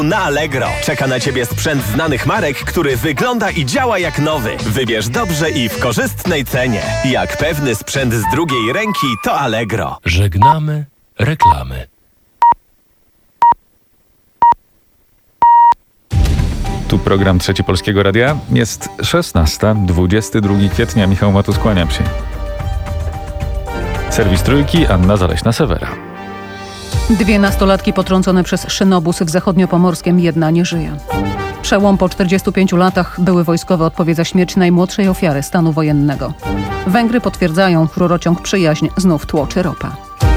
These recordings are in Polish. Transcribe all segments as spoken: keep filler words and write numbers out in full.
Na Allegro czeka na Ciebie sprzęt znanych marek, który wygląda i działa jak nowy. Wybierz dobrze i w korzystnej cenie. Jak pewny sprzęt z drugiej ręki, to Allegro. Żegnamy reklamy. Tu program Trzeci Polskiego Radia. Jest szesnasta, dwudziestego drugiego kwietnia. Michał Matus, kłaniam się. Serwis Trójki, Anna Zaleśna-Sewera. Dwie nastolatki potrącone przez szynobus w zachodniopomorskiem, jedna nie żyje. Przełom po czterdziestu pięciu latach. Były wojskowy odpowie za śmierć najmłodszej ofiary stanu wojennego. Węgry potwierdzają, rurociąg Przyjaźń znów tłoczy ropa.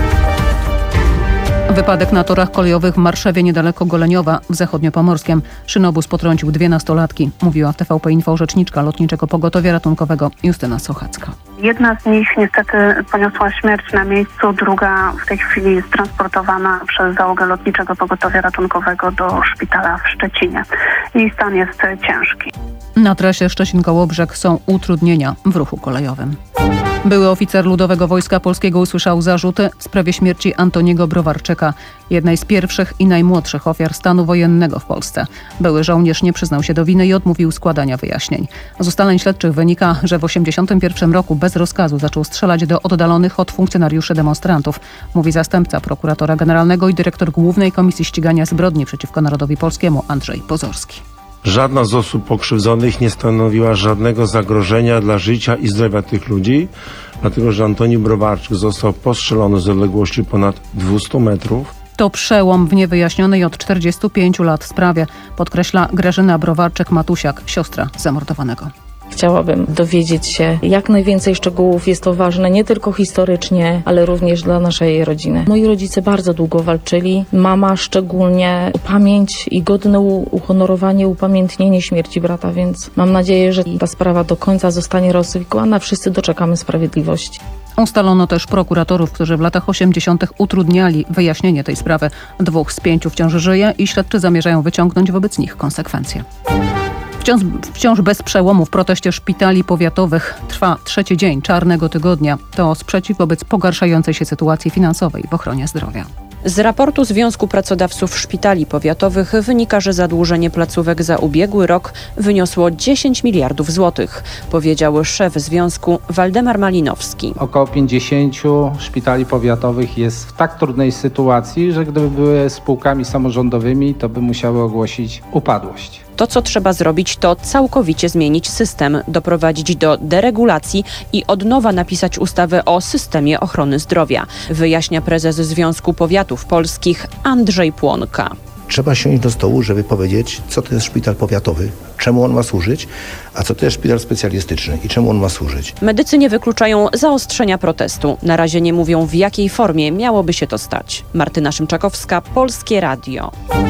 Wypadek na torach kolejowych w Marszewie niedaleko Goleniowa w zachodniopomorskiem. Szynobus potrącił dwie nastolatki, mówiła w T V P Info rzeczniczka Lotniczego Pogotowia Ratunkowego Justyna Sochacka. Jedna z nich niestety poniosła śmierć na miejscu, druga w tej chwili jest transportowana przez załogę Lotniczego Pogotowia Ratunkowego do szpitala w Szczecinie. Jej stan jest ciężki. Na trasie Szczecin-Kołobrzeg są utrudnienia w ruchu kolejowym. Były oficer Ludowego Wojska Polskiego usłyszał zarzuty w sprawie śmierci Antoniego Browarczyka, jednej z pierwszych i najmłodszych ofiar stanu wojennego w Polsce. Były żołnierz nie przyznał się do winy i odmówił składania wyjaśnień. Z ustaleń śledczych wynika, że w osiemdziesiątym pierwszym roku bez rozkazu zaczął strzelać do oddalonych od funkcjonariuszy demonstrantów, mówi zastępca prokuratora generalnego i dyrektor Głównej Komisji Ścigania Zbrodni przeciwko Narodowi Polskiemu Andrzej Pozorski. Żadna z osób pokrzywdzonych nie stanowiła żadnego zagrożenia dla życia i zdrowia tych ludzi, dlatego że Antoni Browarczyk został postrzelony z odległości ponad dwieście metrów. To przełom w niewyjaśnionej od czterdziestu pięciu lat sprawie, podkreśla Grażyna Browarczyk-Matusiak, siostra zamordowanego. Chciałabym dowiedzieć się jak najwięcej szczegółów. Jest to ważne nie tylko historycznie, ale również dla naszej rodziny. Moi rodzice bardzo długo walczyli. Mama szczególnie o pamięć i godne uhonorowanie, upamiętnienie śmierci brata, więc mam nadzieję, że ta sprawa do końca zostanie rozwikłana. Wszyscy doczekamy sprawiedliwości. Ustalono też prokuratorów, którzy w latach osiemdziesiątych utrudniali wyjaśnienie tej sprawy. Dwóch z pięciu wciąż żyje i śledczy zamierzają wyciągnąć wobec nich konsekwencje. Wciąż, wciąż bez przełomu w proteście szpitali powiatowych trwa trzeci dzień czarnego tygodnia. To sprzeciw wobec pogarszającej się sytuacji finansowej w ochronie zdrowia. Z raportu Związku Pracodawców Szpitali Powiatowych wynika, że zadłużenie placówek za ubiegły rok wyniosło dziesięć miliardów złotych, powiedział szef związku Waldemar Malinowski. Około pięćdziesięciu szpitali powiatowych jest w tak trudnej sytuacji, że gdyby były spółkami samorządowymi, to by musiały ogłosić upadłość. To, co trzeba zrobić, to całkowicie zmienić system, doprowadzić do deregulacji i od nowa napisać ustawę o systemie ochrony zdrowia, wyjaśnia prezes Związku Powiatów Polskich Andrzej Płonka. Trzeba siąść do stołu, żeby powiedzieć, co to jest szpital powiatowy, czemu on ma służyć, a co to jest szpital specjalistyczny i czemu on ma służyć. Medycy nie wykluczają zaostrzenia protestu. Na razie nie mówią, w jakiej formie miałoby się to stać. Martyna Szymczakowska, Polskie Radio.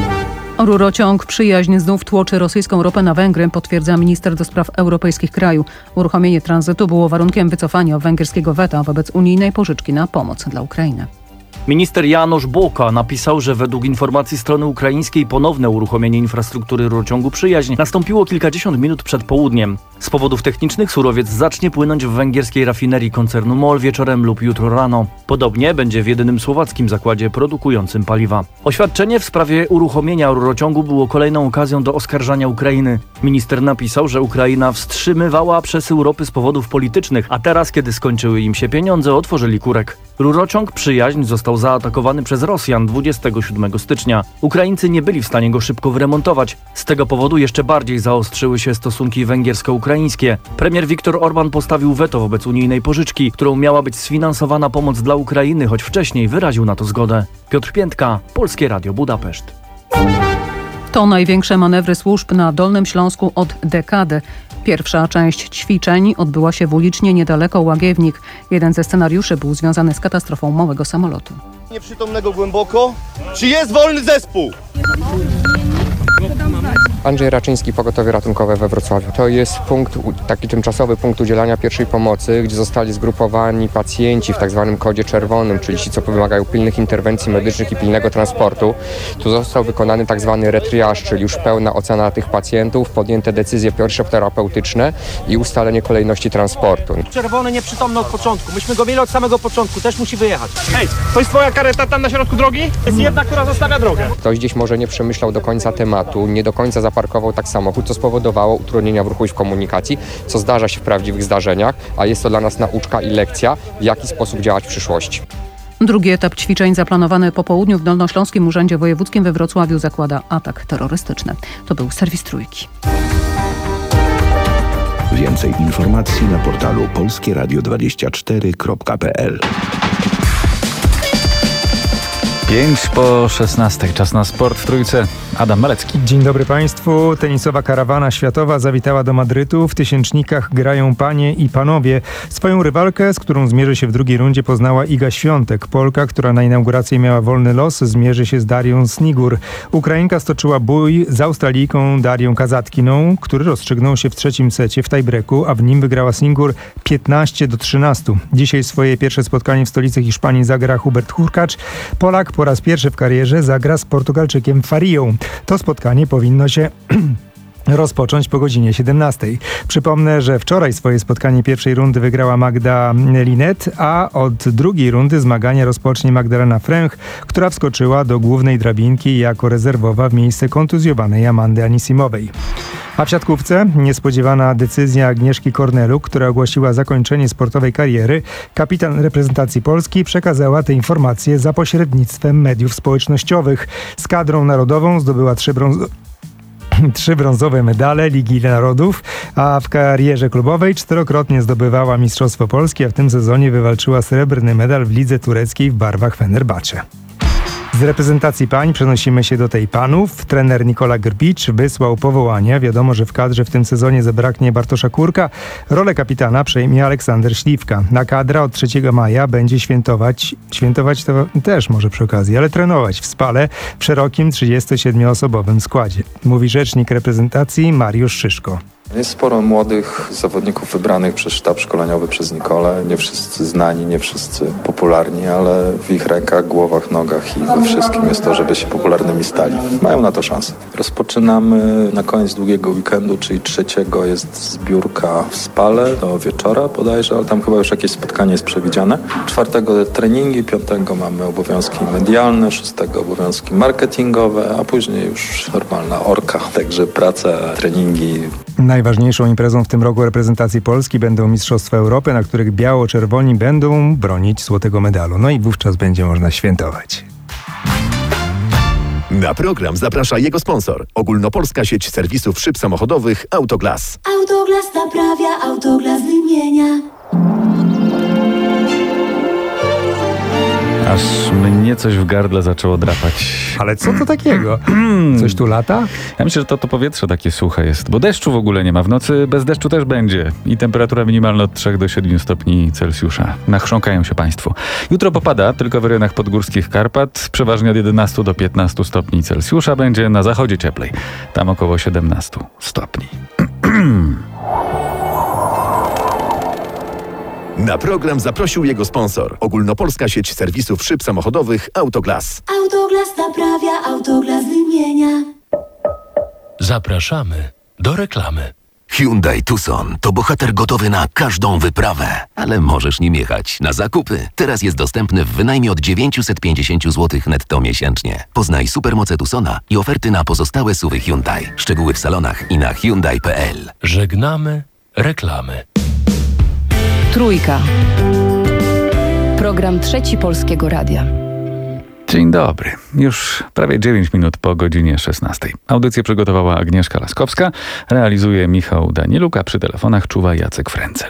Rurociąg Przyjaźń znów tłoczy rosyjską ropę na Węgry, potwierdza minister do spraw europejskich kraju. Uruchomienie tranzytu było warunkiem wycofania węgierskiego weta wobec unijnej pożyczki na pomoc dla Ukrainy. Minister Janusz Boka napisał, że według informacji strony ukraińskiej ponowne uruchomienie infrastruktury rurociągu Przyjaźń nastąpiło kilkadziesiąt minut przed południem. Z powodów technicznych surowiec zacznie płynąć w węgierskiej rafinerii koncernu MOL wieczorem lub jutro rano. Podobnie będzie w jedynym słowackim zakładzie produkującym paliwa. Oświadczenie w sprawie uruchomienia rurociągu było kolejną okazją do oskarżania Ukrainy. Minister napisał, że Ukraina wstrzymywała przesył ropy z powodów politycznych, a teraz, kiedy skończyły im się pieniądze, otworzyli kurek. Rurociąg Przyjaźń został zaatakowany przez Rosjan dwudziestego siódmego stycznia. Ukraińcy nie byli w stanie go szybko wyremontować. Z tego powodu jeszcze bardziej zaostrzyły się stosunki węgiersko-ukraińskie. Premier Viktor Orban postawił weto wobec unijnej pożyczki, którą miała być sfinansowana pomoc dla Ukrainy, choć wcześniej wyraził na to zgodę. Piotr Piętka, Polskie Radio Budapeszt. To największe manewry służb na Dolnym Śląsku od dekady. Pierwsza część ćwiczeń odbyła się w Ulicznie niedaleko Łagiewnik. Jeden ze scenariuszy był związany z katastrofą małego samolotu. Nieprzytomnego głęboko. Czy jest wolny zespół? Andrzej Raczyński, Pogotowie Ratunkowe we Wrocławiu. To jest punkt, taki tymczasowy punkt udzielania pierwszej pomocy, gdzie zostali zgrupowani pacjenci w tak zwanym kodzie czerwonym, czyli ci, co wymagają pilnych interwencji medycznych i pilnego transportu. Tu został wykonany tak zwany retriaż, czyli już pełna ocena tych pacjentów, podjęte decyzje pierwszoterapeutyczne i ustalenie kolejności transportu. Czerwony nieprzytomny od początku. Myśmy go mieli od samego początku, też musi wyjechać. Hej, to jest twoja kareta tam na środku drogi? Jest jedna, która zostawia drogę. Ktoś gdzieś może nie przemyślał do końca tematu, nie do końca zaparkował tak samochód, co spowodowało utrudnienia w ruchu i w komunikacji, co zdarza się w prawdziwych zdarzeniach, a jest to dla nas nauczka i lekcja, w jaki sposób działać w przyszłości. Drugi etap ćwiczeń zaplanowany po południu w Dolnośląskim Urzędzie Wojewódzkim we Wrocławiu zakłada atak terrorystyczny. To był serwis Trójki. Więcej informacji na portalu polskie radio dwadzieścia cztery kropka p l. Pięć po szesnastej. Czas na sport w Trójce. Adam Malecki. Dzień dobry Państwu. Tenisowa karawana światowa zawitała do Madrytu. W tysięcznikach grają panie i panowie. Swoją rywalkę, z którą zmierzy się w drugiej rundzie, poznała Iga Świątek. Polka, która na inauguracji miała wolny los, zmierzy się z Darią Snigur. Ukrainka stoczyła bój z Australijką Darią Kazatkiną, który rozstrzygnął się w trzecim secie w tiebreaku, a w nim wygrała Snigur piętnaście do trzynastu. Dzisiaj swoje pierwsze spotkanie w stolicy Hiszpanii zagra Hubert Hurkacz. Polak po raz pierwszy w karierze zagra z Portugalczykiem Farią. To spotkanie powinno się rozpocząć po godzinie siedemnastej. Przypomnę, że wczoraj swoje spotkanie pierwszej rundy wygrała Magda Linet, a od drugiej rundy zmagania rozpocznie Magdalena Fręch, która wskoczyła do głównej drabinki jako rezerwowa w miejsce kontuzjowanej Amandy Anisimowej. A w siatkówce niespodziewana decyzja Agnieszki Korneluk, która ogłosiła zakończenie sportowej kariery. Kapitan reprezentacji Polski przekazała te informacje za pośrednictwem mediów społecznościowych. Z kadrą narodową zdobyła trzy brązowe Trzy brązowe medale Ligi Narodów, a w karierze klubowej czterokrotnie zdobywała Mistrzostwo Polski, a w tym sezonie wywalczyła srebrny medal w lidze tureckiej w barwach Fenerbahce. Z reprezentacji pań przenosimy się do tej panów. Trener Nikola Grbić wysłał powołania. Wiadomo, że w kadrze w tym sezonie zabraknie Bartosza Kurka. Rolę kapitana przejmie Aleksander Śliwka. Na kadra od trzeciego maja będzie świętować, świętować to też może przy okazji, ale trenować w Spale w szerokim trzydziestosiedmioosobowym składzie. Mówi rzecznik reprezentacji Mariusz Szyszko. Jest sporo młodych zawodników wybranych przez sztab szkoleniowy, przez Nikolę. Nie wszyscy znani, nie wszyscy popularni, ale w ich rękach, głowach, nogach i we wszystkim jest to, żeby się popularnymi stali. Mają na to szansę. Rozpoczynamy na koniec długiego weekendu, czyli trzeciego jest zbiórka w Spale do wieczora bodajże, ale tam chyba już jakieś spotkanie jest przewidziane. Czwartego treningi, piątego mamy obowiązki medialne, szóstego obowiązki marketingowe, a później już normalna orka, także praca, treningi. Najważniejszą imprezą w tym roku reprezentacji Polski będą Mistrzostwa Europy, na których biało-czerwoni będą bronić złotego medalu. No i wówczas będzie można świętować. Na program zaprasza jego sponsor. Ogólnopolska sieć serwisów szyb samochodowych Autoglas. Autoglas naprawia, Autoglas wymienia. Aż mnie coś w gardle zaczęło drapać. Ale co to takiego? Coś tu lata? Ja myślę, że to, to powietrze takie suche jest, bo deszczu w ogóle nie ma. W nocy bez deszczu też będzie. I temperatura minimalna od trzech do siedmiu stopni Celsjusza. Nachrząkają się państwo. Jutro popada, tylko w rejonach podgórskich Karpat. Przeważnie od jedenastu do piętnastu stopni Celsjusza. Będzie na zachodzie cieplej. Tam około siedemnastu stopni. Na program zaprosił jego sponsor. Ogólnopolska sieć serwisów szyb samochodowych Autoglas. Autoglas naprawia, Autoglas wymienia. Zapraszamy do reklamy. Hyundai Tucson to bohater gotowy na każdą wyprawę, ale możesz nim jechać na zakupy. Teraz jest dostępny w wynajmie od dziewięćset pięćdziesiąt złotych netto miesięcznie. Poznaj supermoce Tucsona i oferty na pozostałe S U V-y Hyundai. Szczegóły w salonach i na hyundai kropka p l. Żegnamy reklamy. Trójka. Program Trzeci Polskiego Radia. Dzień dobry. Już prawie dziewięć minut po godzinie szesnastej. Audycję przygotowała Agnieszka Laskowska, realizuje Michał Daniluk, a przy telefonach czuwa Jacek Frencel.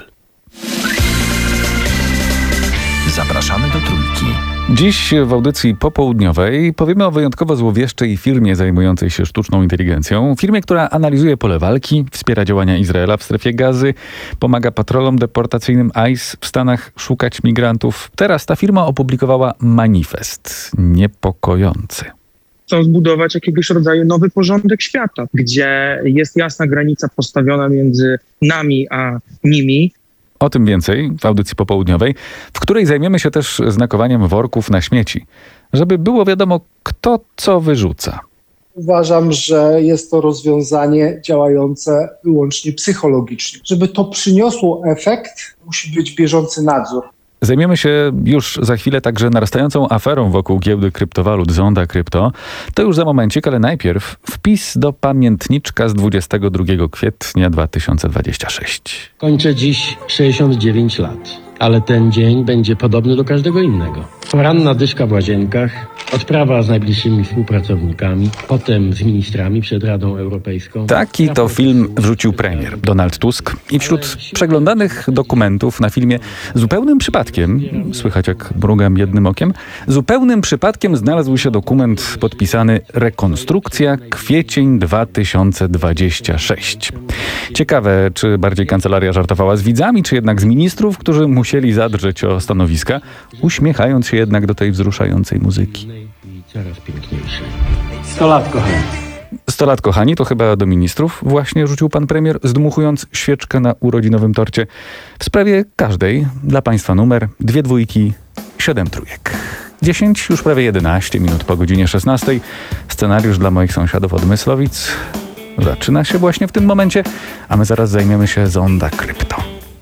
Zapraszamy do Trójki. Dziś w audycji popołudniowej powiemy o wyjątkowo złowieszczej firmie zajmującej się sztuczną inteligencją. Firmie, która analizuje pole walki, wspiera działania Izraela w strefie Gazy, pomaga patrolom deportacyjnym I C E w Stanach szukać migrantów. Teraz ta firma opublikowała manifest niepokojący. chcą zbudować jakiegoś rodzaju nowy porządek świata, gdzie jest jasna granica postawiona między nami a nimi. O tym więcej w audycji popołudniowej, w której zajmiemy się też znakowaniem worków na śmieci, żeby było wiadomo, kto co wyrzuca. Uważam, że jest to rozwiązanie działające wyłącznie psychologicznie. Żeby to przyniosło efekt, musi być bieżący nadzór. Zajmiemy się już za chwilę także narastającą aferą wokół giełdy kryptowalut Zonda Krypto. To już za momencik, ale najpierw wpis do pamiętniczka z dwudziestego drugiego kwietnia dwa tysiące dwudziestego szóstego. Kończę dziś sześćdziesiąt dziewięć lat, ale ten dzień będzie podobny do każdego innego. Poranna dyszka w łazienkach, odprawa z najbliższymi współpracownikami, potem z ministrami przed Radą Europejską. Taki to film wrzucił premier Donald Tusk i wśród przeglądanych dokumentów na filmie zupełnym przypadkiem, słychać jak mrugam jednym okiem, zupełnym przypadkiem znalazł się dokument podpisany Rekonstrukcja kwiecień dwa tysiące dwudziesty szósty. Ciekawe, czy bardziej kancelaria żartowała z widzami, czy jednak z ministrów, którzy musieli zadrzeć o stanowiska, uśmiechając się jednak do tej wzruszającej muzyki. Coraz piękniejsze. sto lat, kochani. sto lat, kochani, to chyba do ministrów właśnie rzucił pan premier, zdmuchując świeczkę na urodzinowym torcie. W sprawie każdej dla państwa numer, dwie dwójki, siedem trójek. dziesięć, już prawie jedenaście minut po godzinie szesnastej. Scenariusz dla moich sąsiadów od Myslowic zaczyna się właśnie w tym momencie, a my zaraz zajmiemy się Zonda Krypto.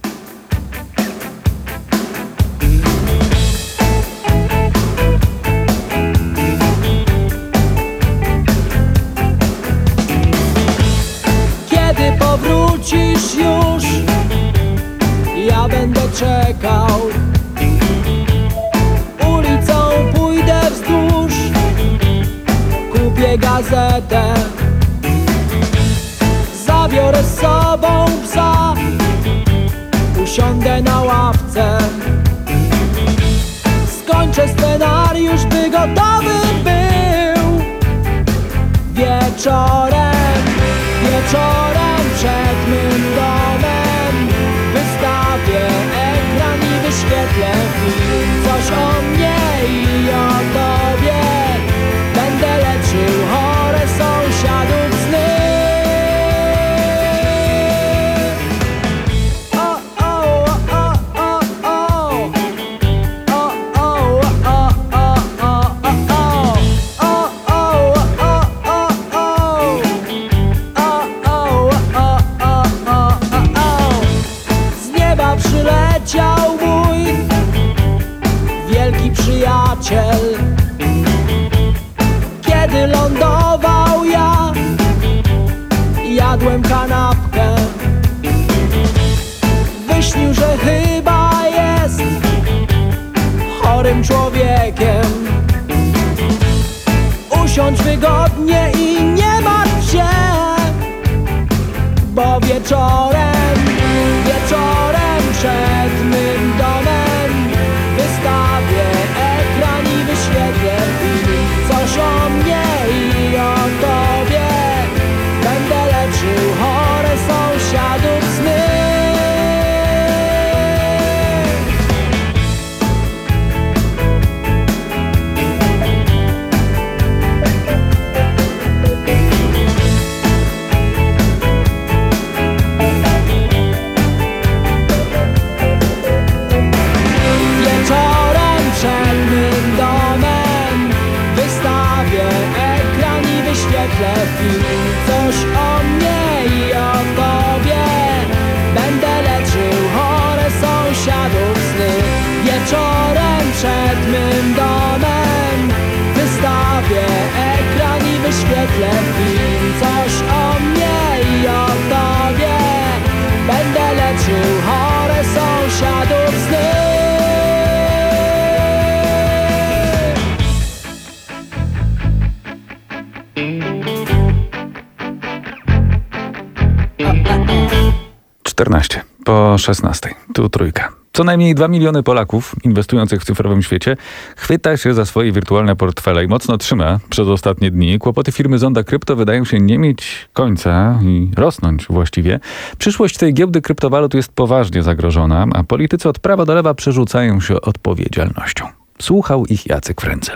Powrócisz już, ja będę czekał. Ulicą pójdę wzdłuż, kupię gazetę. Zabiorę z sobą psa, usiądę na ławce. Skończę scenariusz, by gotowy był. Wieczorem, wieczorem przed mym domem wystawię ekran i wyświetlę film. Coś o mnie i o tobie, będę leczył chore sąsiadów sny. O, o, o, o, o. O, o, o, o, o, o. O, o, o, o, o. Przyleciał mój wielki przyjaciel. Kiedy lądował ja, jadłem kanapkę. Wyśnił, że chyba jest chorym człowiekiem. Usiądź wygodnie i nie martw się, bo wieczorem, wieczorem przed mym domem wystawię ekran i wyświetlę film. Coś o mnie i o tobie, będę leczył chore sąsiadów sny. Coś o mnie i o tobie, będę leczył chore sąsiadów sny. Wieczorem przed mym domem wystawię ekran i wyświetlę film. Coś o mnie i o tobie, będę leczył chore sąsiadów sny. czternaście po szesnastej. Tu trójka. Co najmniej dwa miliony Polaków inwestujących w cyfrowym świecie chwyta się za swoje wirtualne portfele i mocno trzyma przez ostatnie dni. Kłopoty firmy Zonda Krypto wydają się nie mieć końca i rosnąć właściwie. Przyszłość tej giełdy kryptowalut jest poważnie zagrożona, a politycy od prawa do lewa przerzucają się odpowiedzialnością. Słuchał ich Jacek Frędzel.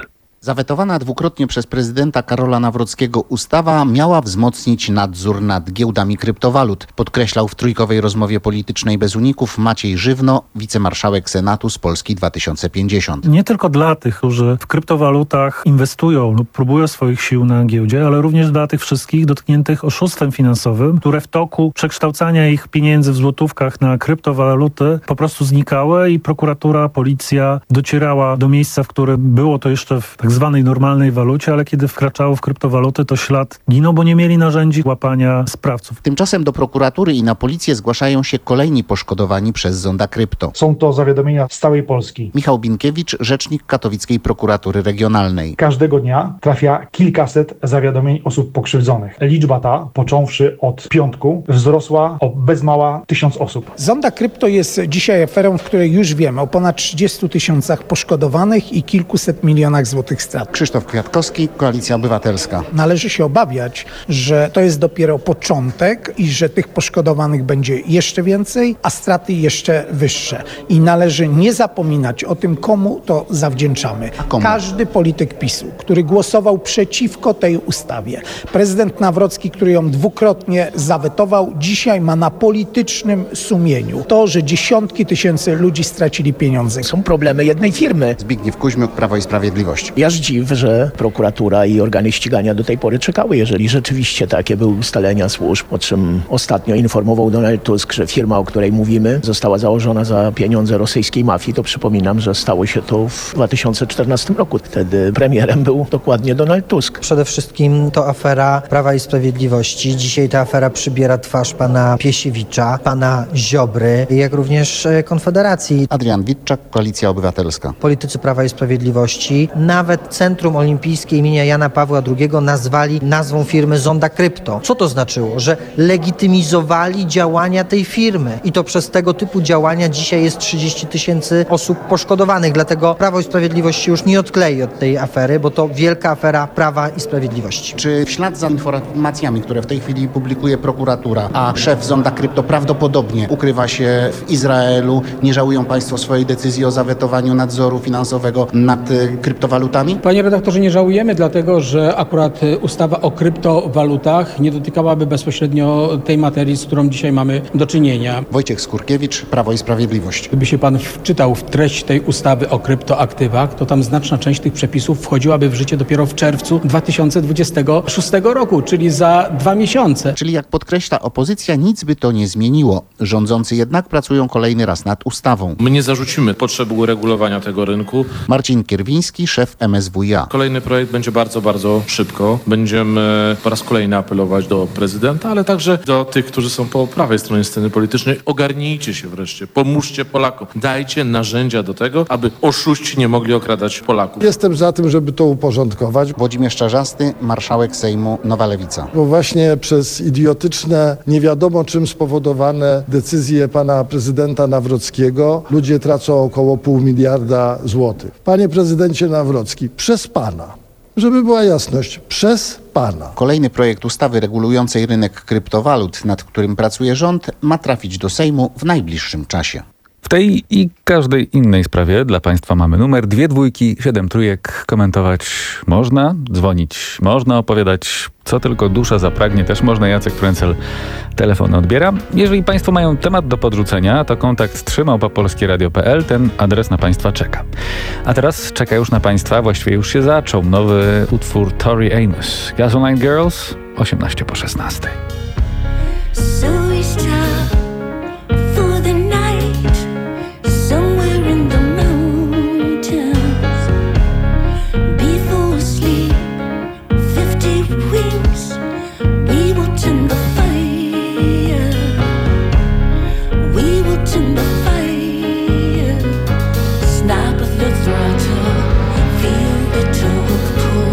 Zawetowana dwukrotnie przez prezydenta Karola Nawrockiego ustawa miała wzmocnić nadzór nad giełdami kryptowalut, podkreślał w trójkowej rozmowie politycznej bez uników Maciej Żywno, wicemarszałek Senatu z Polski dwa tysiące pięćdziesiąt. Nie tylko dla tych, którzy w kryptowalutach inwestują lub próbują swoich sił na giełdzie, ale również dla tych wszystkich dotkniętych oszustwem finansowym, które w toku przekształcania ich pieniędzy w złotówkach na kryptowaluty po prostu znikały i prokuratura, policja docierała do miejsca, w którym było to jeszcze w tak zwanej normalnej walucie, ale kiedy wkraczało w kryptowaluty, to ślad ginął, bo nie mieli narzędzi łapania sprawców. Tymczasem do prokuratury i na policję zgłaszają się kolejni poszkodowani przez Zonda Krypto. Są to zawiadomienia z całej Polski. Michał Binkiewicz, rzecznik Katowickiej Prokuratury Regionalnej. Każdego dnia trafia kilkaset zawiadomień osób pokrzywdzonych. Liczba ta, począwszy od piątku, wzrosła o bez mała tysiąc osób. Zonda Krypto jest dzisiaj aferą, w której już wiemy o ponad trzydziestu tysiącach poszkodowanych i kilkuset milionach złotych strat. Krzysztof Kwiatkowski, Koalicja Obywatelska. Należy się obawiać, że to jest dopiero początek i że tych poszkodowanych będzie jeszcze więcej, a straty jeszcze wyższe. I należy nie zapominać o tym, komu to zawdzięczamy. Komu? Każdy polityk PiSu, który głosował przeciwko tej ustawie, prezydent Nawrocki, który ją dwukrotnie zawetował, dzisiaj ma na politycznym sumieniu to, że dziesiątki tysięcy ludzi stracili pieniądze. Są problemy jednej firmy. Zbigniew Kuźmiuk, Prawo i Sprawiedliwość. Aż dziw, że prokuratura i organy ścigania do tej pory czekały, jeżeli rzeczywiście takie były ustalenia służb, o czym ostatnio informował Donald Tusk, że firma, o której mówimy, została założona za pieniądze rosyjskiej mafii, to przypominam, że stało się to w dwa tysiące czternastym roku. Wtedy premierem był dokładnie Donald Tusk. Przede wszystkim to afera Prawa i Sprawiedliwości. Dzisiaj ta afera przybiera twarz pana Piesiewicza, pana Ziobry, jak również Konfederacji. Adrian Witczak, Koalicja Obywatelska. Politycy Prawa i Sprawiedliwości nawet Centrum Olimpijskie imienia Jana Pawła drugiego nazwali nazwą firmy Zonda Krypto. Co to znaczyło? Że legitymizowali działania tej firmy i to przez tego typu działania dzisiaj jest trzydzieści tysięcy osób poszkodowanych. Dlatego Prawo i Sprawiedliwość się już nie odklei od tej afery, bo to wielka afera Prawa i Sprawiedliwości. Czy w ślad za informacjami, które w tej chwili publikuje prokuratura, a szef Zonda Krypto prawdopodobnie ukrywa się w Izraelu, nie żałują państwo swojej decyzji o zawetowaniu nadzoru finansowego nad kryptowalutami? Panie redaktorze, nie żałujemy, dlatego że akurat ustawa o kryptowalutach nie dotykałaby bezpośrednio tej materii, z którą dzisiaj mamy do czynienia. Wojciech Skurkiewicz, Prawo i Sprawiedliwość. Gdyby się pan wczytał w treść tej ustawy o kryptoaktywach, to tam znaczna część tych przepisów wchodziłaby w życie dopiero w czerwcu dwa tysiące dwudziestego szóstego roku, czyli za dwa miesiące. Czyli jak podkreśla opozycja, nic by to nie zmieniło. Rządzący jednak pracują kolejny raz nad ustawą. My nie zarzucimy potrzeby uregulowania tego rynku. Marcin Kierwiński, szef M S W iA. Kolejny projekt będzie bardzo, bardzo szybko. Będziemy po raz kolejny apelować do prezydenta, ale także do tych, którzy są po prawej stronie sceny politycznej. Ogarnijcie się wreszcie, pomóżcie Polakom. Dajcie narzędzia do tego, aby oszuści nie mogli okradać Polaków. Jestem za tym, żeby to uporządkować. Włodzimierz Czarzasty, marszałek Sejmu, Nowa Lewica. Bo właśnie przez idiotyczne, nie wiadomo czym spowodowane decyzje pana prezydenta Nawrockiego ludzie tracą około pół miliarda złotych. Panie prezydencie Nawrocki, przez pana. Żeby była jasność, przez pana. Kolejny projekt ustawy regulującej rynek kryptowalut, nad którym pracuje rząd, ma trafić do Sejmu w najbliższym czasie. W tej i każdej innej sprawie dla państwa mamy numer dwie dwójki, siedem trójek. Komentować można, dzwonić można, opowiadać co tylko dusza zapragnie. Też można. Jacek Tręcel telefon odbiera. Jeżeli państwo mają temat do podrzucenia, to kontakt trzy małpa polskie radio kropka p l. Ten adres na państwa czeka. A teraz czeka już na państwa, właściwie już się zaczął, nowy utwór Tori Amos. Gasoline Girls, osiemnaście po szesnastej.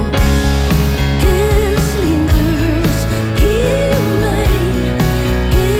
Girls, hear my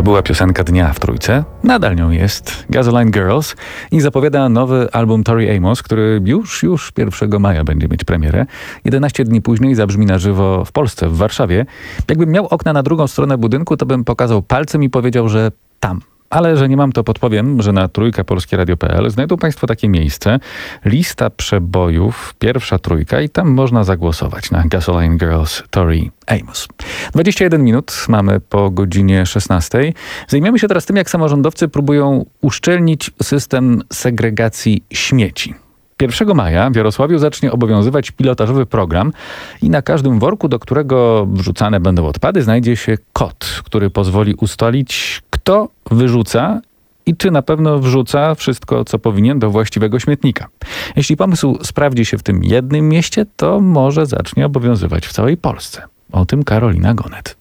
była piosenka dnia w Trójce. Nadal nią jest Gasoline Girls i zapowiada nowy album Tori Amos, który już, już pierwszego maja będzie mieć premierę. jedenaście dni później zabrzmi na żywo w Polsce, w Warszawie. Jakbym miał okna na drugą stronę budynku, to bym pokazał palcem i powiedział, że tam. Ale że nie mam, to podpowiem, że na trójka polskie radio kropka p l znajdą Państwo takie miejsce, lista przebojów, pierwsza trójka i tam można zagłosować na Gasoline Girls Tori Amos. dwadzieścia jeden minut mamy po godzinie szesnastej. Zajmiemy się teraz tym, jak samorządowcy próbują uszczelnić system segregacji śmieci. pierwszego maja w Jarosławiu zacznie obowiązywać pilotażowy program i na każdym worku, do którego wrzucane będą odpady, znajdzie się kod, który pozwoli ustalić, kto wyrzuca i czy na pewno wrzuca wszystko, co powinien, do właściwego śmietnika. Jeśli pomysł sprawdzi się w tym jednym mieście, to może zacznie obowiązywać w całej Polsce. O tym Karolina Gonet.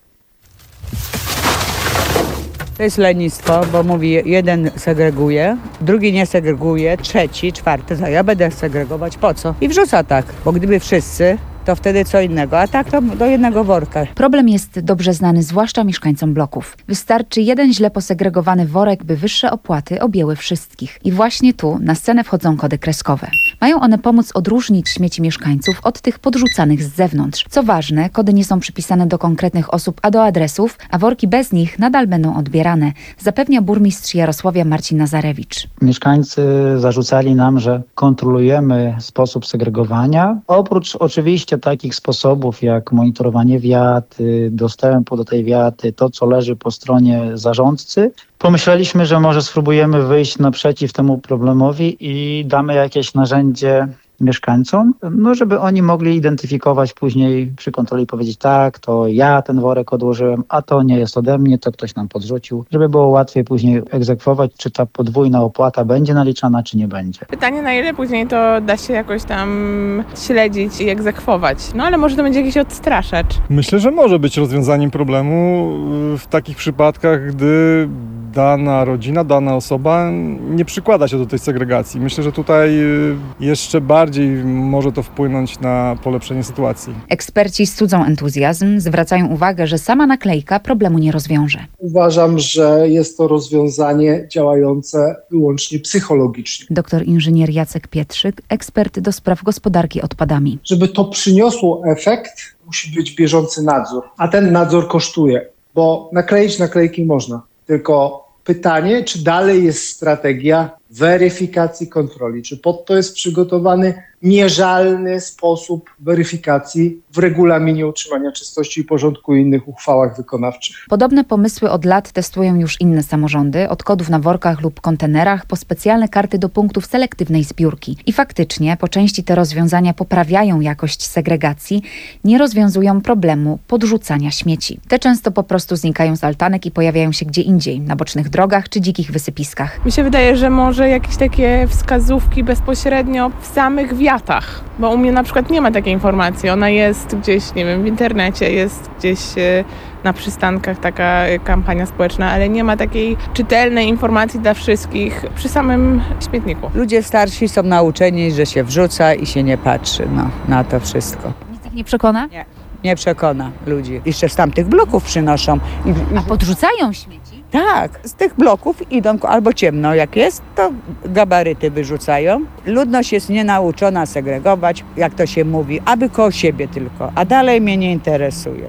To jest lenistwo, bo mówi, jeden segreguje, drugi nie segreguje, trzeci, czwarty, to ja będę segregować, po co? I wrzuca tak, bo gdyby wszyscy, to wtedy co innego, a tak to do jednego worka. Problem jest dobrze znany zwłaszcza mieszkańcom bloków. Wystarczy jeden źle posegregowany worek, by wyższe opłaty objęły wszystkich. I właśnie tu na scenę wchodzą kody kreskowe. Mają one pomóc odróżnić śmieci mieszkańców od tych podrzucanych z zewnątrz. Co ważne, kody nie są przypisane do konkretnych osób, a do adresów, a worki bez nich nadal będą odbierane, zapewnia burmistrz Jarosławia Marcin Nazarewicz. Mieszkańcy zarzucali nam, że kontrolujemy sposób segregowania. Oprócz oczywiście takich sposobów jak monitorowanie wiaty, dostępu do tej wiaty, to co leży po stronie zarządcy, pomyśleliśmy, że może spróbujemy wyjść naprzeciw temu problemowi i damy jakieś narzędzie mieszkańcom, no żeby oni mogli identyfikować później przy kontroli, powiedzieć tak, to ja ten worek odłożyłem, a to nie jest ode mnie, to ktoś nam podrzucił, żeby było łatwiej później egzekwować, czy ta podwójna opłata będzie naliczana, czy nie będzie. Pytanie, na ile później to da się jakoś tam śledzić i egzekwować, no ale może to będzie jakiś odstraszacz. Myślę, że może być rozwiązaniem problemu w takich przypadkach, gdy dana rodzina, dana osoba nie przykłada się do tej segregacji. Myślę, że tutaj jeszcze bardziej może to wpłynąć na polepszenie sytuacji. Eksperci studzą entuzjazm, zwracają uwagę, że sama naklejka problemu nie rozwiąże. Uważam, że jest to rozwiązanie działające wyłącznie psychologicznie. Doktor inżynier Jacek Pietrzyk, ekspert do spraw gospodarki odpadami. Żeby to przyniosło efekt, musi być bieżący nadzór, a ten nadzór kosztuje, bo nakleić naklejki można, tylko pytanie, czy dalej jest strategia weryfikacji kontroli, czy pod to jest przygotowany mierzalny sposób weryfikacji w regulaminie utrzymania czystości i porządku i innych uchwałach wykonawczych. Podobne pomysły od lat testują już inne samorządy, od kodów na workach lub kontenerach po specjalne karty do punktów selektywnej zbiórki. I faktycznie po części te rozwiązania poprawiają jakość segregacji, nie rozwiązują problemu podrzucania śmieci. Te często po prostu znikają z altanek i pojawiają się gdzie indziej, na bocznych drogach czy dzikich wysypiskach. Mi się wydaje, że może jakieś takie wskazówki bezpośrednio w samych wiatach, bo u mnie na przykład nie ma takiej informacji. Ona jest gdzieś, nie wiem, w internecie, jest gdzieś na przystankach taka kampania społeczna, ale nie ma takiej czytelnej informacji dla wszystkich przy samym śmietniku. Ludzie starsi są nauczeni, że się wrzuca i się nie patrzy no, na to wszystko. Nic ich nie przekona? Nie, nie przekona ludzi. Jeszcze z tamtych bloków przynoszą. I, i... A podrzucają śmieci? Tak, z tych bloków idą, albo ciemno jak jest, to gabaryty wyrzucają. Ludność jest nienauczona segregować, jak to się mówi, aby koło siebie tylko, a dalej mnie nie interesuje.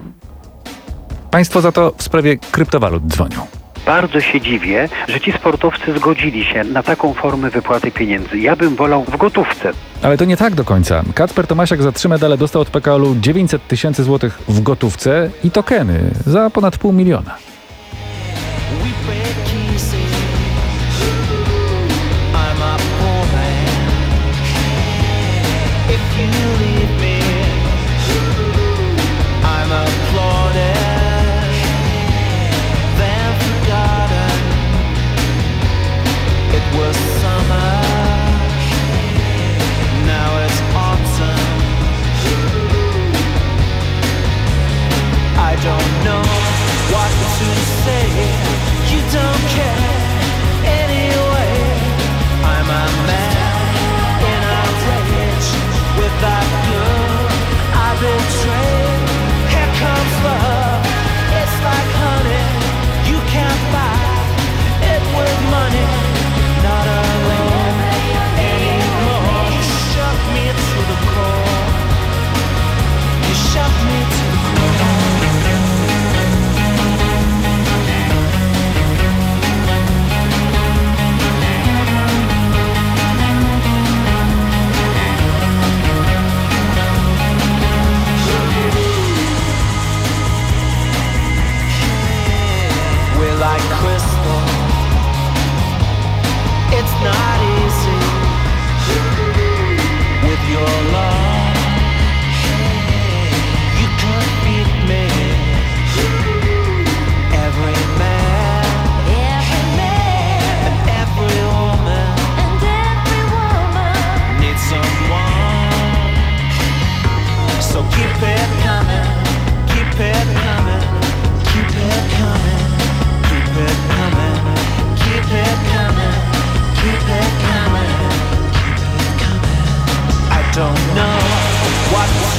Państwo za to w sprawie kryptowalut dzwonią. Bardzo się dziwię, że ci sportowcy zgodzili się na taką formę wypłaty pieniędzy. Ja bym wolał w gotówce. Ale to nie tak do końca. Kacper Tomasiak za trzy medale dostał od P K O-u dziewięćset tysięcy złotych w gotówce i tokeny za ponad pół miliona. I don't know what to say. You don't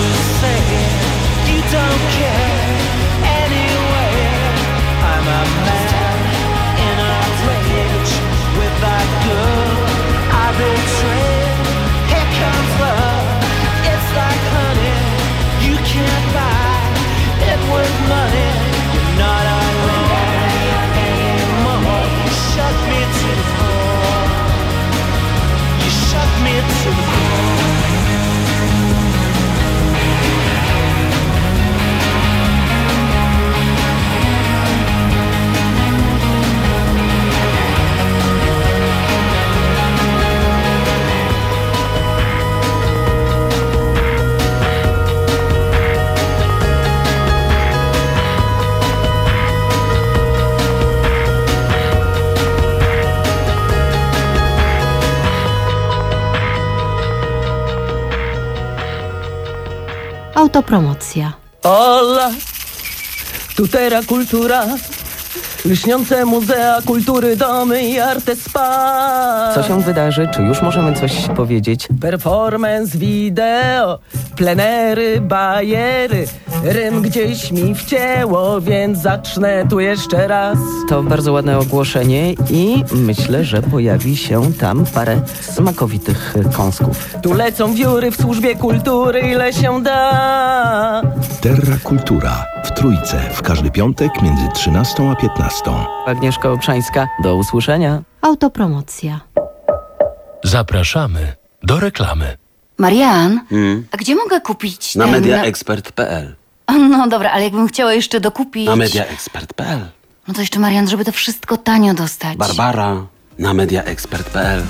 say you don't care anyway. I'm a man in a rage with that girl I betrayed. Here comes love, it's like honey you can't buy it with money. You're not alone anymore. You shut me to the floor. You shut me to the floor. Autopromocja. Ola, tutera kultura, lśniące muzea kultury, domy i arte spa. Co się wydarzy? Czy już możemy coś powiedzieć? Performance wideo, plenery, bajery, rym gdzieś mi wcięło, więc zacznę tu jeszcze raz. To bardzo ładne ogłoszenie i myślę, że pojawi się tam parę smakowitych kąsków. Tu lecą wióry w służbie kultury, ile się da. Terra Kultura w Trójce w każdy piątek między trzynastą a piętnastą. Agnieszka Obszańska, do usłyszenia. Autopromocja. Zapraszamy do reklamy. Marian, Hmm? a gdzie mogę kupić Na ten... mediaexpert kropka p l. No dobra, ale jakbym chciała jeszcze dokupić... Na mediaexpert kropka p l. No to jeszcze, Marian, żeby to wszystko tanio dostać. Barbara na mediaexpert kropka p l.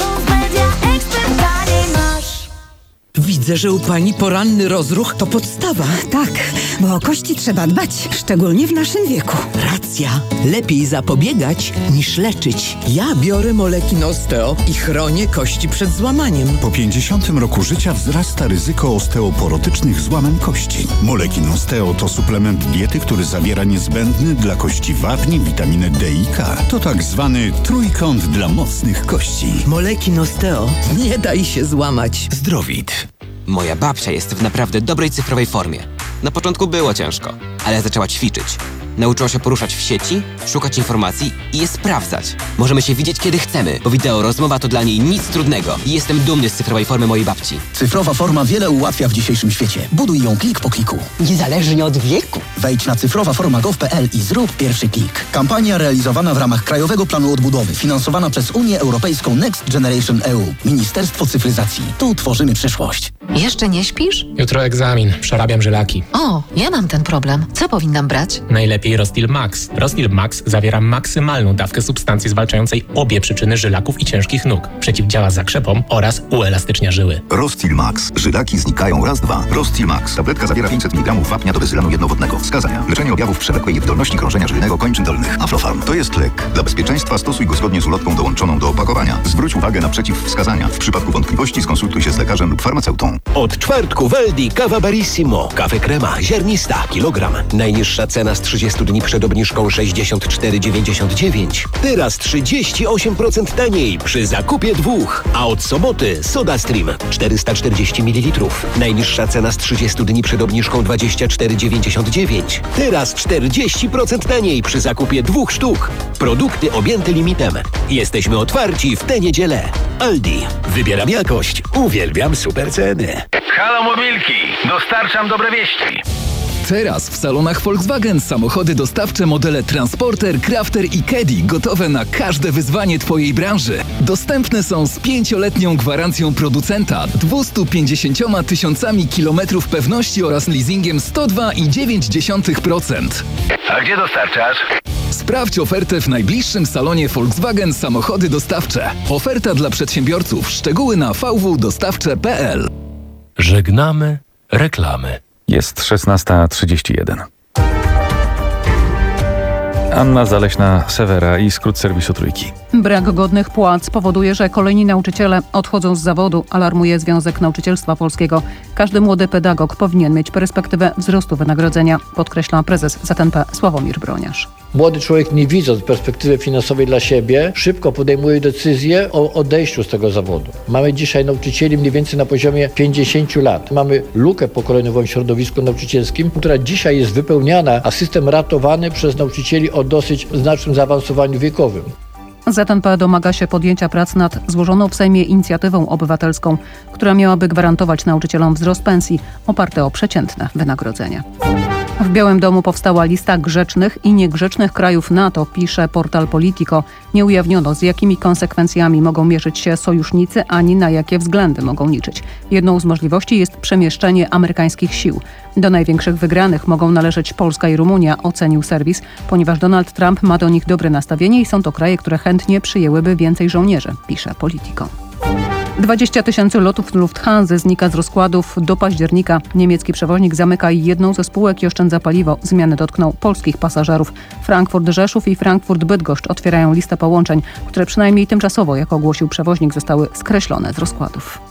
Widzę, że u pani poranny rozruch to podstawa. Tak, bo o kości trzeba dbać, szczególnie w naszym wieku. Racja. Lepiej zapobiegać niż leczyć. Ja biorę Molekin Osteo i chronię kości przed złamaniem. Po pięćdziesiątym roku życia wzrasta ryzyko osteoporotycznych złamań kości. Molekin Osteo to suplement diety, który zawiera niezbędny dla kości wapń, witaminę D i K. To tak zwany trójkąt dla mocnych kości. Molekin Osteo. Nie daj się złamać. Zdrowit. Moja babcia jest w naprawdę dobrej cyfrowej formie. Na początku było ciężko, ale zaczęła ćwiczyć. Nauczyła się poruszać w sieci, szukać informacji i je sprawdzać. Możemy się widzieć kiedy chcemy, bo wideo rozmowa to dla niej nic trudnego. I jestem dumny z cyfrowej formy mojej babci. Cyfrowa forma wiele ułatwia w dzisiejszym świecie. Buduj ją klik po kliku. Niezależnie od wieku. Wejdź na cyfrowa forma gov kropka p l i zrób pierwszy klik. Kampania realizowana w ramach Krajowego Planu Odbudowy, finansowana przez Unię Europejską Next Generation E U. Ministerstwo Cyfryzacji. Tu tworzymy przyszłość. Jeszcze nie śpisz? Jutro egzamin. Przerabiam żylaki. O, ja mam ten problem. Co powinnam brać? Najlepiej Rostil Max. Rostil Max zawiera maksymalną dawkę substancji zwalczającej obie przyczyny żylaków i ciężkich nóg. Przeciwdziała zakrzepom oraz uelastycznia żyły. Rostil Max. Żylaki znikają raz, dwa. Rostil Max. Tabletka zawiera pięćset miligramów wapnia do bezylanu jednowodnego. Wskazania. Leczenie objawów przewlekłej niewydolności krążenia żylnego kończyn dolnych. Aflofarm. To jest lek. Dla bezpieczeństwa stosuj go zgodnie z ulotką dołączoną do opakowania. Zwróć uwagę na przeciwwskazania. W przypadku wątpliwości skonsultuj się z lekarzem lub farmaceutą. Od czwartku w Aldi kawa Barissimo. Kawy krema, ziarnista, kilogram. Najniższa cena z trzydziestu dni przed obniżką sześćdziesiąt cztery dziewięćdziesiąt dziewięć. Teraz trzydzieści osiem procent taniej przy zakupie dwóch. A od soboty Soda Stream czterysta czterdzieści mililitrów. Najniższa cena z trzydziestu dni przed obniżką dwadzieścia cztery dziewięćdziesiąt dziewięć. Teraz czterdzieści procent taniej przy zakupie dwóch sztuk. Produkty objęte limitem. Jesteśmy otwarci w tę niedzielę. Aldi. Wybieram jakość. Uwielbiam super ceny. Halo Mobilki, dostarczam dobre wieści. Teraz w salonach Volkswagen samochody dostawcze modele Transporter, Crafter i Caddy gotowe na każde wyzwanie Twojej branży. Dostępne są z pięcioletnią gwarancją producenta, dwieście pięćdziesiąt tysiącami kilometrów pewności oraz leasingiem sto dwa i dziewięć dziesiątych procent. A gdzie dostarczasz? Sprawdź ofertę w najbliższym salonie Volkswagen Samochody Dostawcze. Oferta dla przedsiębiorców. Szczegóły na v w dostawcze kropka p l. Żegnamy reklamy. Jest szesnasta trzydzieści jeden. Anna Zaleśna-Sewera i skrót serwisu Trójki. Brak godnych płac powoduje, że kolejni nauczyciele odchodzą z zawodu, alarmuje Związek Nauczycielstwa Polskiego. Każdy młody pedagog powinien mieć perspektywę wzrostu wynagrodzenia, podkreśla prezes Z N P Sławomir Broniarz. Młody człowiek, nie widząc perspektywy finansowej dla siebie, szybko podejmuje decyzję o odejściu z tego zawodu. Mamy dzisiaj nauczycieli mniej więcej na poziomie pięćdziesięciu lat. Mamy lukę pokoleniową w środowisku nauczycielskim, która dzisiaj jest wypełniana, a system ratowany przez nauczycieli o dosyć znacznym zaawansowaniu wiekowym. Z N P domaga się podjęcia prac nad złożoną w Sejmie inicjatywą obywatelską, która miałaby gwarantować nauczycielom wzrost pensji oparty o przeciętne wynagrodzenie. W Białym Domu powstała lista grzecznych i niegrzecznych krajów NATO, pisze portal Politico. Nie ujawniono, z jakimi konsekwencjami mogą mierzyć się sojusznicy, ani na jakie względy mogą liczyć. Jedną z możliwości jest przemieszczenie amerykańskich sił. Do największych wygranych mogą należeć Polska i Rumunia, ocenił serwis, ponieważ Donald Trump ma do nich dobre nastawienie i są to kraje, które chętnie przyjęłyby więcej żołnierzy, pisze Politico. dwadzieścia tysięcy lotów Lufthansa znika z rozkładów do października. Niemiecki przewoźnik zamyka jedną ze spółek i oszczędza paliwo. Zmiany dotkną polskich pasażerów. Frankfurt Rzeszów i Frankfurt Bydgoszcz otwierają listę połączeń, które przynajmniej tymczasowo, jak ogłosił przewoźnik, zostały skreślone z rozkładów.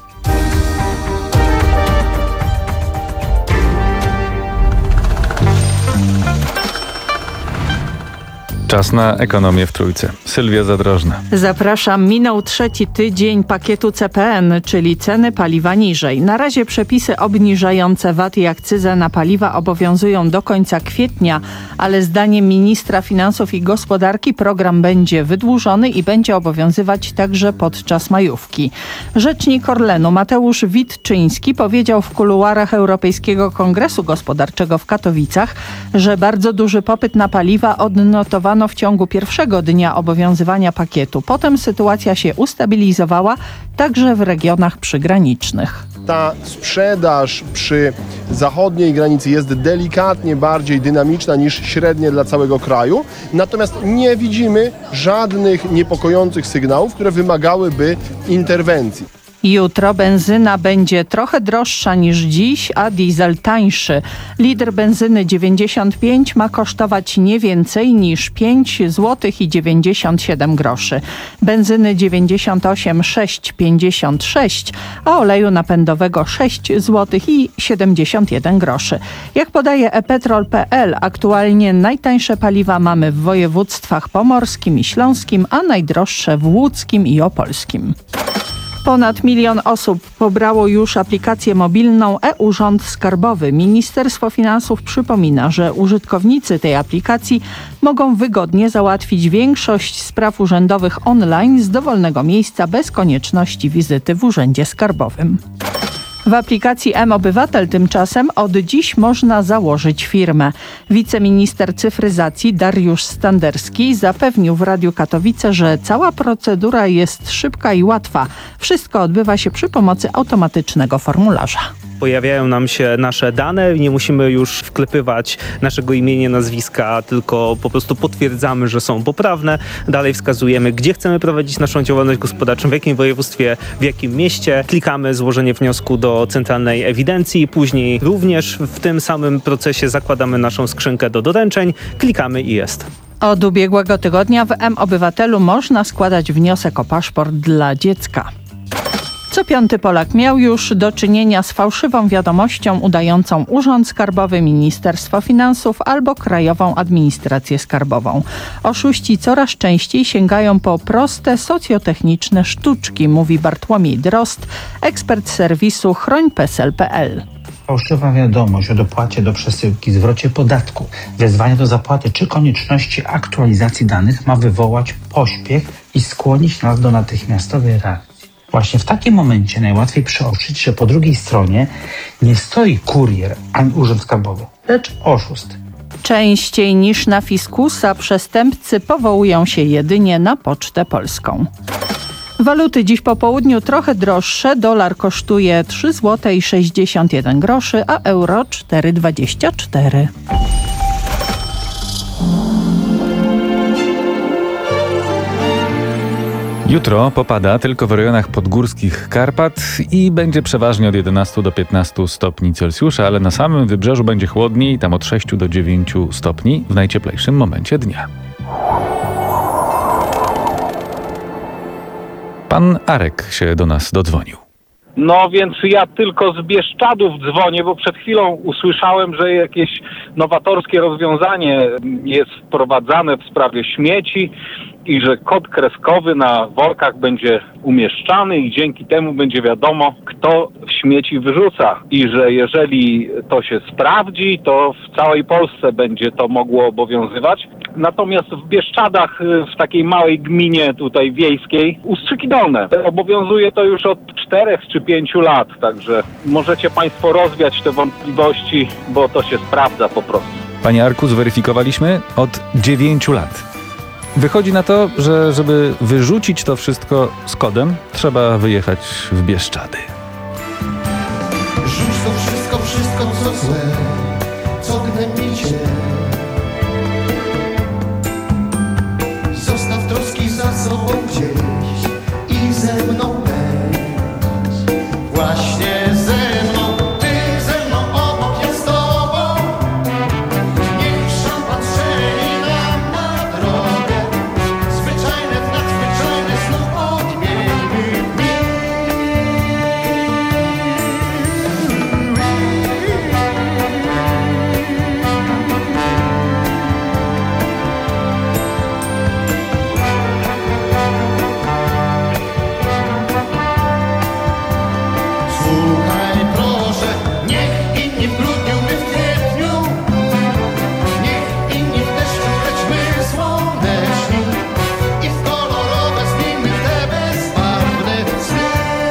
Czas na ekonomię w Trójce. Sylwia Zadrożna. Zapraszam. Minął trzeci tydzień pakietu C P N, czyli ceny paliwa niżej. Na razie przepisy obniżające V A T i akcyzę na paliwa obowiązują do końca kwietnia, ale zdaniem ministra finansów i gospodarki program będzie wydłużony i będzie obowiązywać także podczas majówki. Rzecznik Orlenu Mateusz Witczyński powiedział w kuluarach Europejskiego Kongresu Gospodarczego w Katowicach, że bardzo duży popyt na paliwa odnotowano w ciągu pierwszego dnia obowiązywania pakietu. Potem sytuacja się ustabilizowała także w regionach przygranicznych. Ta sprzedaż przy zachodniej granicy jest delikatnie bardziej dynamiczna niż średnie dla całego kraju. Natomiast nie widzimy żadnych niepokojących sygnałów, które wymagałyby interwencji. Jutro benzyna będzie trochę droższa niż dziś, a diesel tańszy. Litr benzyny dziewięćdziesiąt pięć ma kosztować nie więcej niż pięć złotych i dziewięćdziesiąt siedem groszy. Benzyny dziewięćdziesiąt osiem sześć pięćdziesiąt sześć, a oleju napędowego sześć złotych i siedemdziesiąt jeden groszy. Jak podaje e petrol kropka pe el, aktualnie najtańsze paliwa mamy w województwach pomorskim i śląskim, a najdroższe w łódzkim i opolskim. Ponad milion osób pobrało już aplikację mobilną e-Urząd Skarbowy. Ministerstwo Finansów przypomina, że użytkownicy tej aplikacji mogą wygodnie załatwić większość spraw urzędowych online z dowolnego miejsca bez konieczności wizyty w Urzędzie Skarbowym. W aplikacji M-Obywatel tymczasem od dziś można założyć firmę. Wiceminister cyfryzacji Dariusz Standerski zapewnił w Radiu Katowice, że cała procedura jest szybka i łatwa. Wszystko odbywa się przy pomocy automatycznego formularza. Pojawiają nam się nasze dane, nie musimy już wklepywać naszego imienia, nazwiska, tylko po prostu potwierdzamy, że są poprawne. Dalej wskazujemy, gdzie chcemy prowadzić naszą działalność gospodarczą, w jakim województwie, w jakim mieście. Klikamy złożenie wniosku do centralnej ewidencji, później również w tym samym procesie zakładamy naszą skrzynkę do doręczeń, klikamy i jest. Od ubiegłego tygodnia w M-Obywatelu można składać wniosek o paszport dla dziecka. Co piąty Polak miał już do czynienia z fałszywą wiadomością udającą Urząd Skarbowy, Ministerstwo Finansów albo Krajową Administrację Skarbową. Oszuści coraz częściej sięgają po proste socjotechniczne sztuczki, mówi Bartłomiej Drozd, ekspert serwisu chroń pesel kropka pe el. Fałszywa wiadomość o dopłacie do przesyłki, zwrocie podatku, wezwanie do zapłaty czy konieczności aktualizacji danych ma wywołać pośpiech i skłonić nas do natychmiastowej reakcji. Właśnie w takim momencie najłatwiej przeoczyć, że po drugiej stronie nie stoi kurier ani urząd skarbowy, lecz oszust. Częściej niż na fiskusa przestępcy powołują się jedynie na Pocztę Polską. Waluty dziś po południu trochę droższe. Dolar kosztuje trzy złote i sześćdziesiąt jeden groszy, a euro cztery dwadzieścia cztery. Jutro popada tylko w rejonach podgórskich Karpat i będzie przeważnie od jedenastu do piętnastu stopni Celsjusza, ale na samym wybrzeżu będzie chłodniej, tam od sześciu do dziewięciu stopni w najcieplejszym momencie dnia. Pan Arek się do nas dodzwonił. No więc ja tylko z Bieszczadów dzwonię, bo przed chwilą usłyszałem, że jakieś nowatorskie rozwiązanie jest wprowadzane w sprawie śmieci i że kod kreskowy na workach będzie umieszczany i dzięki temu będzie wiadomo, kto śmieci wyrzuca. I że jeżeli to się sprawdzi, to w całej Polsce będzie to mogło obowiązywać. Natomiast w Bieszczadach, w takiej małej gminie tutaj wiejskiej, Ustrzyki Dolne, obowiązuje to już od czterech czy pięciu lat, także możecie Państwo rozwiać te wątpliwości, bo to się sprawdza po prostu. Panie Arku, zweryfikowaliśmy od dziewięciu lat. Wychodzi na to, że żeby wyrzucić to wszystko z kodem, trzeba wyjechać w Bieszczady. Rzuć to wszystko, wszystko co złe, co gnębicie. Zostaw troski za sobą gdzieś i ze mną będź. Właśnie ze mną, ty ze mną, obok ja z tobą. Niech szampan strzeli nam na drogę. Zwyczajne w nadzwyczajne znów odmieńmy dni. Słuchaj proszę, niech inni w grudniu, my w kwietniu. Niech inni w deszczu, lecz my słoneczni. I w kolorowe zmieńmy te bezbarwne sny.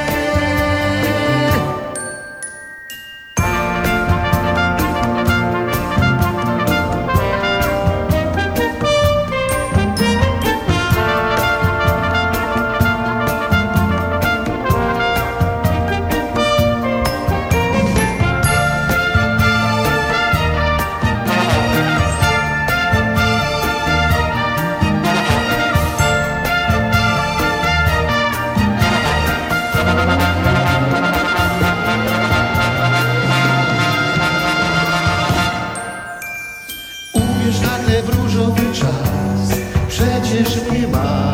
Uwierz na ten różowy czas, przecież nie ma.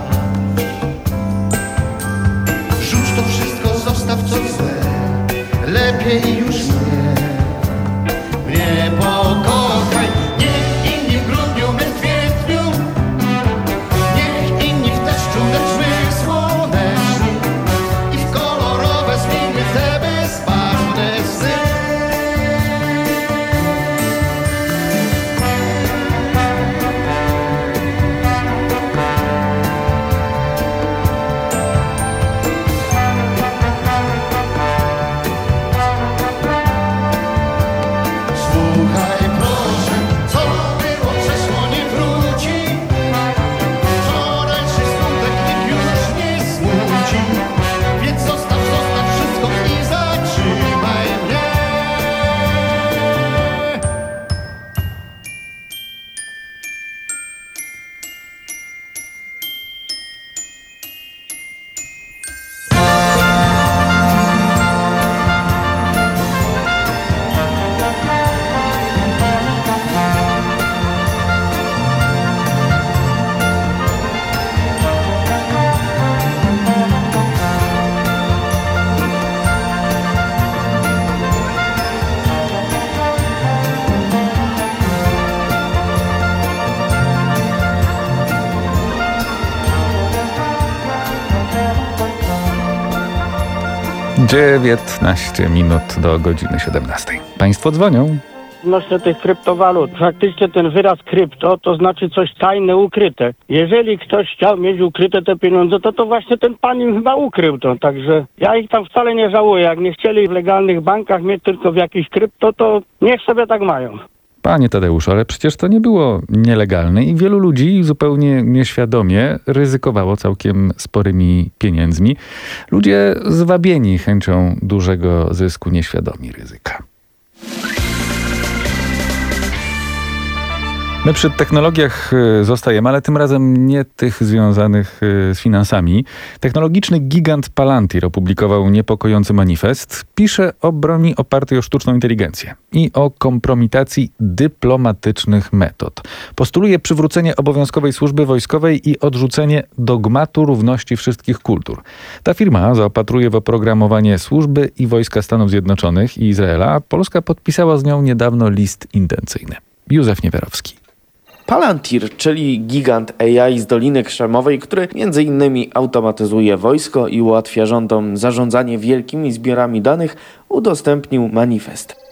Rzuć to wszystko, zostaw co złe, lepiej już nie. Mnie pokochaj, niech inni w grudniu, my w kwietniu. Niech inni w deszczu, lecz my słoneczni. I w kolorowe zmieńmy te bezbarwne sny. Słuchaj proszę, co było przeszło nie wróci. Wczorajszy smutek nikt już nie smuci. Więc zostaw, zostaw wszystko i zatrzymaj mnie. dziewiętnaście minut do godziny siedemnastej. Państwo dzwonią. Odnośnie tych kryptowalut, faktycznie ten wyraz krypto to znaczy coś tajne, ukryte. Jeżeli ktoś chciał mieć ukryte te pieniądze, to to właśnie ten pan im chyba ukrył to. Także ja ich tam wcale nie żałuję. Jak nie chcieli w legalnych bankach mieć tylko w jakichś krypto, to niech sobie tak mają. Panie Tadeuszu, ale przecież to nie było nielegalne i wielu ludzi zupełnie nieświadomie ryzykowało całkiem sporymi pieniędzmi. Ludzie zwabieni chęcią dużego zysku, nieświadomi ryzyka. My przy technologiach y, zostajemy, ale tym razem nie tych związanych y, z finansami. Technologiczny gigant Palantir opublikował niepokojący manifest. Pisze o broni opartej o sztuczną inteligencję i o kompromitacji dyplomatycznych metod. Postuluje przywrócenie obowiązkowej służby wojskowej i odrzucenie dogmatu równości wszystkich kultur. Ta firma zaopatruje w oprogramowanie służby i wojska Stanów Zjednoczonych i Izraela, a Polska podpisała z nią niedawno list intencyjny. Józef Niewerowski. Palantir, czyli gigant A I z Doliny Krzemowej, który między innymi automatyzuje wojsko i ułatwia rządom zarządzanie wielkimi zbiorami danych, udostępnił manifest.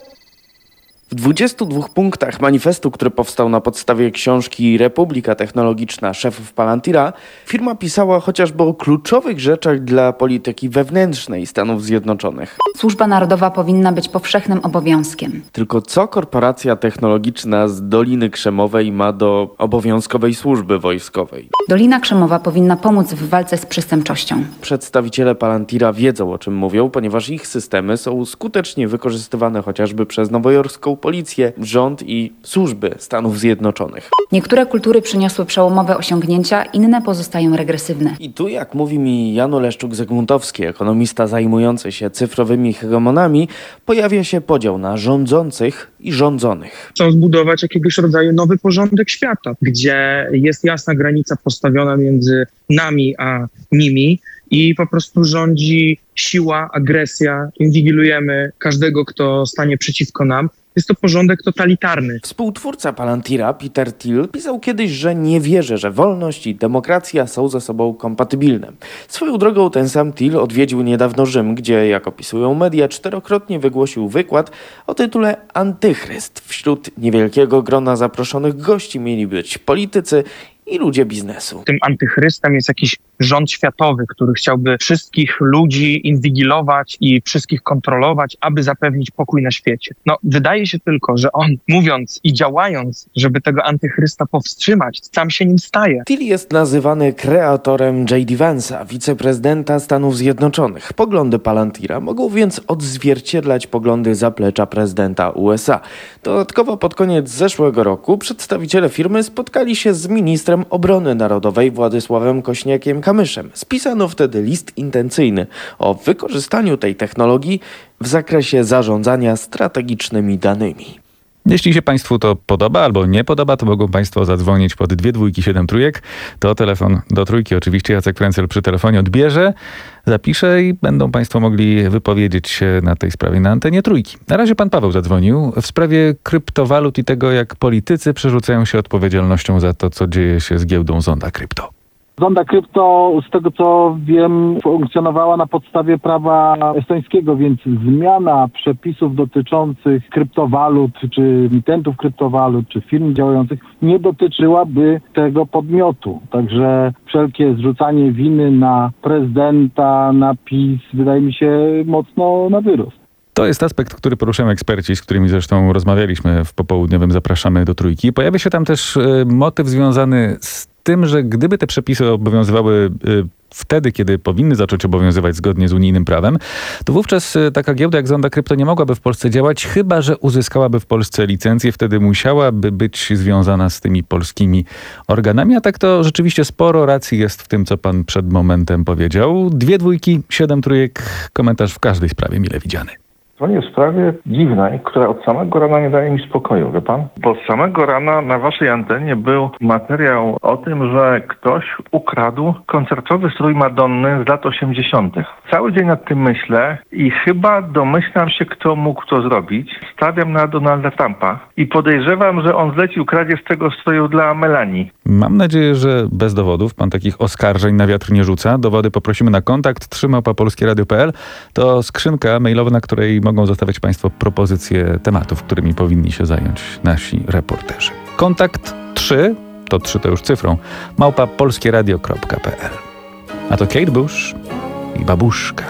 W dwudziestu dwóch punktach manifestu, który powstał na podstawie książki Republika Technologiczna szefów Palantira, firma pisała chociażby o kluczowych rzeczach dla polityki wewnętrznej Stanów Zjednoczonych. Służba narodowa powinna być powszechnym obowiązkiem. Tylko co korporacja technologiczna z Doliny Krzemowej ma do obowiązkowej służby wojskowej? Dolina Krzemowa powinna pomóc w walce z przestępczością. Przedstawiciele Palantira wiedzą, o czym mówią, ponieważ ich systemy są skutecznie wykorzystywane chociażby przez nowojorską policję, rząd i służby Stanów Zjednoczonych. Niektóre kultury przyniosły przełomowe osiągnięcia, inne pozostają regresywne. I tu, jak mówi mi Jan Oleszczuk-Zegmuntowski, ekonomista zajmujący się cyfrowymi hegemonami, pojawia się podział na rządzących i rządzonych. Chcą zbudować jakiegoś rodzaju nowy porządek świata, gdzie jest jasna granica postawiona między nami a nimi i po prostu rządzi siła, agresja, inwigilujemy każdego, kto stanie przeciwko nam. Jest to porządek totalitarny. Współtwórca Palantira, Peter Thiel, pisał kiedyś, że nie wierzy, że wolność i demokracja są ze sobą kompatybilne. Swoją drogą ten sam Thiel odwiedził niedawno Rzym, gdzie, jak opisują media, czterokrotnie wygłosił wykład o tytule Antychryst. Wśród niewielkiego grona zaproszonych gości mieli być politycy i ludzie biznesu. Tym antychrystem jest jakiś rząd światowy, który chciałby wszystkich ludzi inwigilować i wszystkich kontrolować, aby zapewnić pokój na świecie. No, wydaje się tylko, że on, mówiąc i działając, żeby tego antychrysta powstrzymać, sam się nim staje. Thiel jest nazywany kreatorem J D Vance'a, wiceprezydenta Stanów Zjednoczonych. Poglądy Palantira mogą więc odzwierciedlać poglądy zaplecza prezydenta U S A. Dodatkowo pod koniec zeszłego roku przedstawiciele firmy spotkali się z ministrem Obrony Narodowej Władysławem Kośniakiem-Kamyszem. Spisano wtedy list intencyjny o wykorzystaniu tej technologii w zakresie zarządzania strategicznymi danymi. Jeśli się Państwu to podoba albo nie podoba, to mogą Państwo zadzwonić pod dwie dwójki siedem trójek. To telefon do trójki. Oczywiście Jacek Frencel przy telefonie odbierze, zapisze i będą Państwo mogli wypowiedzieć się na tej sprawie na antenie trójki. Na razie Pan Paweł zadzwonił w sprawie kryptowalut i tego, jak politycy przerzucają się odpowiedzialnością za to, co dzieje się z giełdą Zonda Krypto. Zonda Krypto, z tego co wiem, funkcjonowała na podstawie prawa estońskiego, więc zmiana przepisów dotyczących kryptowalut, czy emitentów kryptowalut, czy firm działających nie dotyczyłaby tego podmiotu. Także wszelkie zrzucanie winy na prezydenta, na PiS, wydaje mi się mocno na wyrost. To jest aspekt, który poruszają eksperci, z którymi zresztą rozmawialiśmy w popołudniowym Zapraszamy do Trójki. Pojawia się tam też y, motyw związany z tym, że gdyby te przepisy obowiązywały y, wtedy, kiedy powinny zacząć obowiązywać zgodnie z unijnym prawem, to wówczas y, taka giełda jak Zonda Krypto nie mogłaby w Polsce działać, chyba że uzyskałaby w Polsce licencję. Wtedy musiałaby być związana z tymi polskimi organami. A tak to rzeczywiście sporo racji jest w tym, co pan przed momentem powiedział. Dwie dwójki, siedem trójek, komentarz w każdej sprawie mile widziany. Dzwonię w sprawie dziwnej, która od samego rana nie daje mi spokoju, wie pan? Bo z samego rana na waszej antenie był materiał o tym, że ktoś ukradł koncertowy strój Madonny z lat osiemdziesiątych. Cały dzień nad tym myślę i chyba domyślam się, kto mógł to zrobić. Stawiam na Donalda Trumpa i podejrzewam, że on zlecił kradzież tego stroju dla Melanii. Mam nadzieję, że bez dowodów pan takich oskarżeń na wiatr nie rzuca. Dowody poprosimy na kontakt trzy małpa polskie radio kropka p l. To skrzynka mailowa, na której mogą zostawiać Państwo propozycje tematów, którymi powinni się zająć nasi reporterzy. Kontakt trzy, to trzy to już cyfrą, małpa polskie radio kropka p l. A to Kate Bush i Babuszka.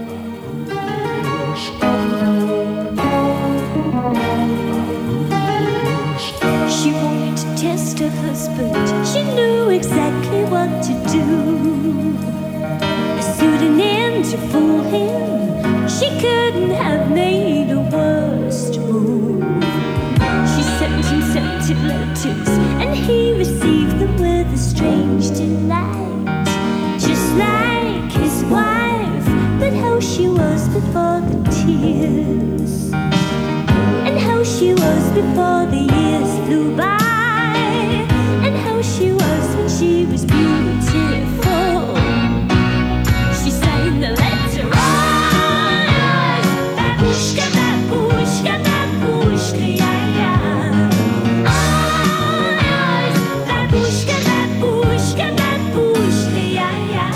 She wanted to test her husband. She knew exactly what to do. Suiting in to fool him. She couldn't have made a worse move. She sent him scented letters before the years flew by, and how she was when she was beautiful. She sang the letter on, babushka, babushka, babushka, yeah, yeah. On, babushka, babushka, babushka, yeah, yeah.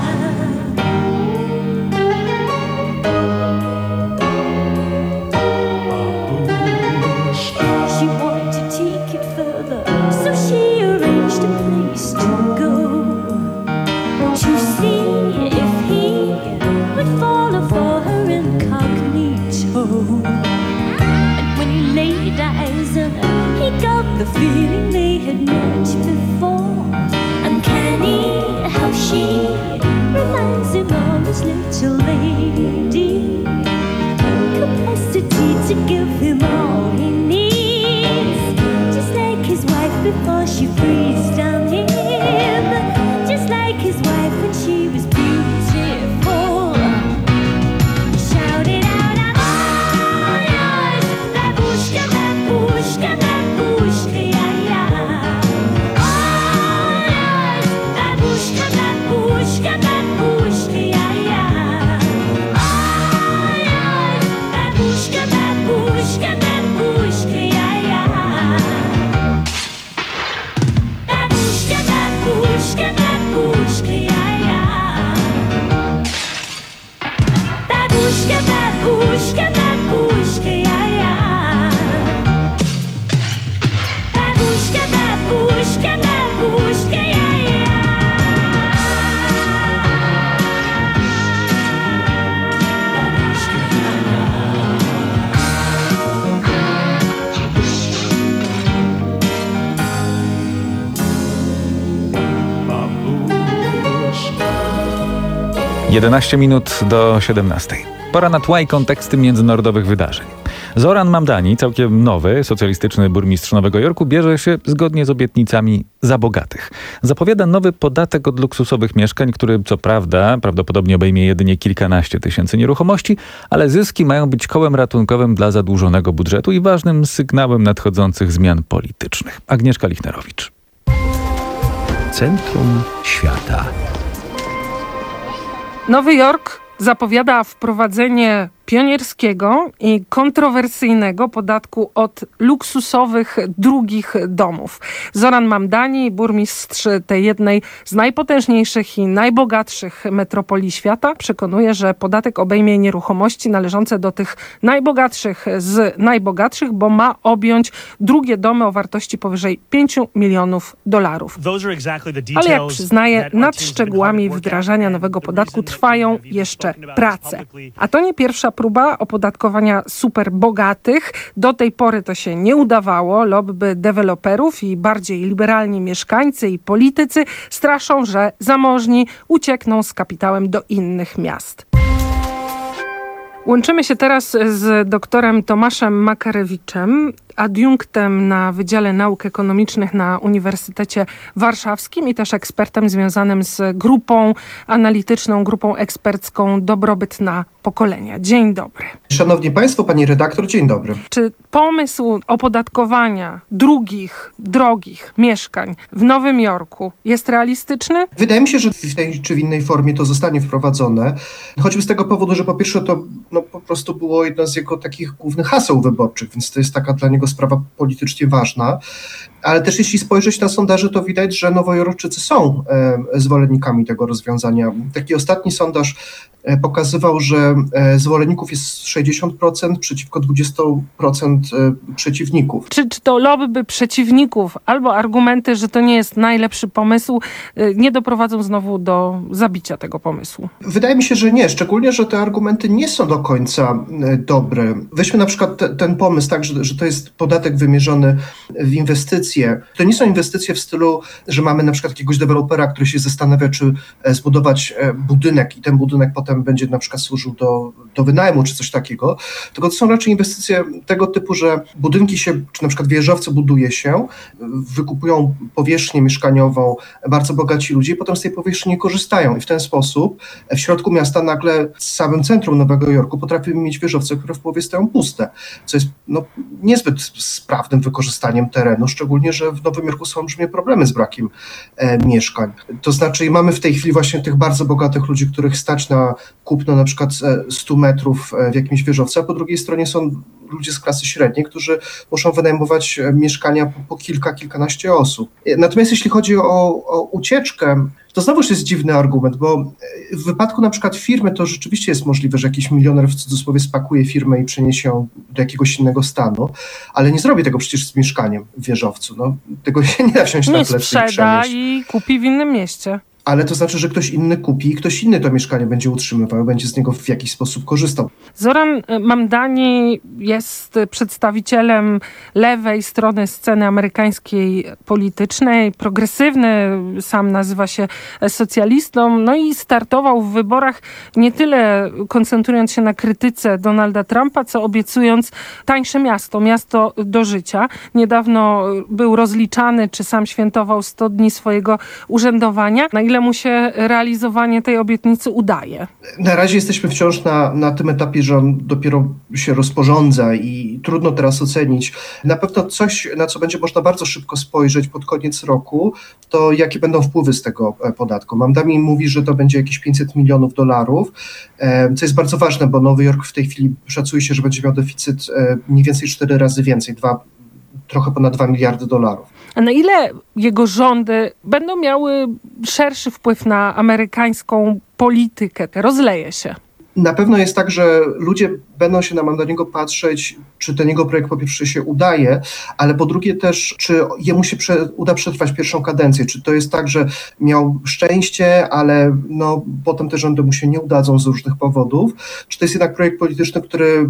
She wanted to take it further, so she arranged a place to go, to see if he would fall for her incognito. And when he laid eyes on her, he got the feeling they had met before. Uncanny how she reminds him of his little lady, capacity to give him all he needs, just like his wife before she breathed on him, just like his wife when she was beautiful. Shout it out, I'm all yours, babushka, babushka, babushka, yeah, yeah. All yours, babushka, babushka, babushka, yeah, yeah. All yours, babushka, babushka, babushka, yeah, yeah. Babushka, babushka, babushka, yeah, yeah. Babushka, babushka, babushka, yeah, yeah. Babushka, babushka, babushka, yeah, yeah. jedenaście minut do siedemnastej. Pora na tła i konteksty międzynarodowych wydarzeń. Zoran Mamdani, całkiem nowy, socjalistyczny burmistrz Nowego Jorku, bierze się zgodnie z obietnicami za bogatych. Zapowiada nowy podatek od luksusowych mieszkań, który co prawda prawdopodobnie obejmie jedynie kilkanaście tysięcy nieruchomości, ale zyski mają być kołem ratunkowym dla zadłużonego budżetu i ważnym sygnałem nadchodzących zmian politycznych. Agnieszka Lichnerowicz. Centrum świata. Nowy Jork zapowiada wprowadzenie pionierskiego i kontrowersyjnego podatku od luksusowych drugich domów. Zoran Mamdani, burmistrz tej jednej z najpotężniejszych i najbogatszych metropolii świata, przekonuje, że podatek obejmie nieruchomości należące do tych najbogatszych z najbogatszych, bo ma objąć drugie domy o wartości powyżej pięciu milionów dolarów. Ale jak przyznaje, nad szczegółami wdrażania nowego podatku trwają jeszcze prace. A to nie pierwsza próba opodatkowania superbogatych. Do tej pory to się nie udawało. Lobby deweloperów i bardziej liberalni mieszkańcy i politycy straszą, że zamożni uciekną z kapitałem do innych miast. Łączymy się teraz z doktorem Tomaszem Makarewiczem, adiunktem na Wydziale Nauk Ekonomicznych na Uniwersytecie Warszawskim i też ekspertem związanym z grupą analityczną, grupą ekspercką Dobrobyt na pokolenia. Dzień dobry. Szanowni Państwo, Pani redaktor, dzień dobry. Czy pomysł opodatkowania drugich, drogich mieszkań w Nowym Jorku jest realistyczny? Wydaje mi się, że w tej czy w innej formie to zostanie wprowadzone. Choćby z tego powodu, że po pierwsze to no, po prostu było jedno z jego takich głównych haseł wyborczych, więc to jest taka dla niego sprawa politycznie ważna. Ale też jeśli spojrzeć na sondaże, to widać, że nowojorczycy są e, zwolennikami tego rozwiązania. Taki ostatni sondaż e, pokazywał, że e, zwolenników jest sześćdziesiąt procent przeciwko dwadzieścia procent e, przeciwników. Czy, czy to lobby przeciwników albo argumenty, że to nie jest najlepszy pomysł, e, nie doprowadzą znowu do zabicia tego pomysłu? Wydaje mi się, że nie. Szczególnie, że te argumenty nie są do końca e, dobre. Weźmy na przykład te, ten pomysł, tak, że, że to jest podatek wymierzony w inwestycje. To nie są inwestycje w stylu, że mamy na przykład jakiegoś dewelopera, który się zastanawia, czy zbudować budynek i ten budynek potem będzie na przykład służył do do wynajmu czy coś takiego, tylko to są raczej inwestycje tego typu, że budynki się, czy na przykład wieżowce buduje się, wykupują powierzchnię mieszkaniową bardzo bogaci ludzie i potem z tej powierzchni nie korzystają i w ten sposób w środku miasta nagle w samym centrum Nowego Jorku potrafimy mieć wieżowce, które w połowie stoją puste, co jest no, niezbyt sprawnym wykorzystaniem terenu, szczególnie, że w Nowym Jorku są olbrzymie problemy z brakiem e, mieszkań. To znaczy mamy w tej chwili właśnie tych bardzo bogatych ludzi, których stać na kupno na przykład stu metrów w jakimś wieżowcu, a po drugiej stronie są ludzie z klasy średniej, którzy muszą wynajmować mieszkania po, po kilka, kilkanaście osób. Natomiast jeśli chodzi o, o ucieczkę, to znowuż jest dziwny argument, bo w wypadku na przykład firmy to rzeczywiście jest możliwe, że jakiś milioner w cudzysłowie spakuje firmę i przeniesie ją do jakiegoś innego stanu, ale nie zrobi tego przecież z mieszkaniem w wieżowcu. No, tego się nie da wziąć na Nie plecy i sprzeda przenieść. i kupi w innym mieście. Ale to znaczy, że ktoś inny kupi i ktoś inny to mieszkanie będzie utrzymywał, będzie z niego w jakiś sposób korzystał. Zoran Mamdani jest przedstawicielem lewej strony sceny amerykańskiej politycznej, progresywny, sam nazywa się socjalistą, no i startował w wyborach nie tyle koncentrując się na krytyce Donalda Trumpa, co obiecując tańsze miasto, miasto do życia. Niedawno był rozliczany, czy sam świętował sto dni swojego urzędowania. Na ile mu się realizowanie tej obietnicy udaje? Na razie jesteśmy wciąż na, na tym etapie, że on dopiero się rozporządza i trudno teraz ocenić. Na pewno coś, na co będzie można bardzo szybko spojrzeć pod koniec roku, to jakie będą wpływy z tego podatku. Mamdani mówi, że to będzie jakieś pięćset milionów dolarów, co jest bardzo ważne, bo Nowy Jork w tej chwili szacuje się, że będzie miał deficyt mniej więcej cztery razy więcej, dwa, trochę ponad dwa miliardy dolarów. A na ile jego rządy będą miały szerszy wpływ na amerykańską politykę? Rozleje się. Na pewno jest tak, że ludzie będą się na Mamdaniego patrzeć, czy ten jego projekt po pierwsze się udaje, ale po drugie też, czy jemu się prze, uda przetrwać pierwszą kadencję. Czy to jest tak, że miał szczęście, ale no, potem te rządy mu się nie udadzą z różnych powodów. Czy to jest jednak projekt polityczny, który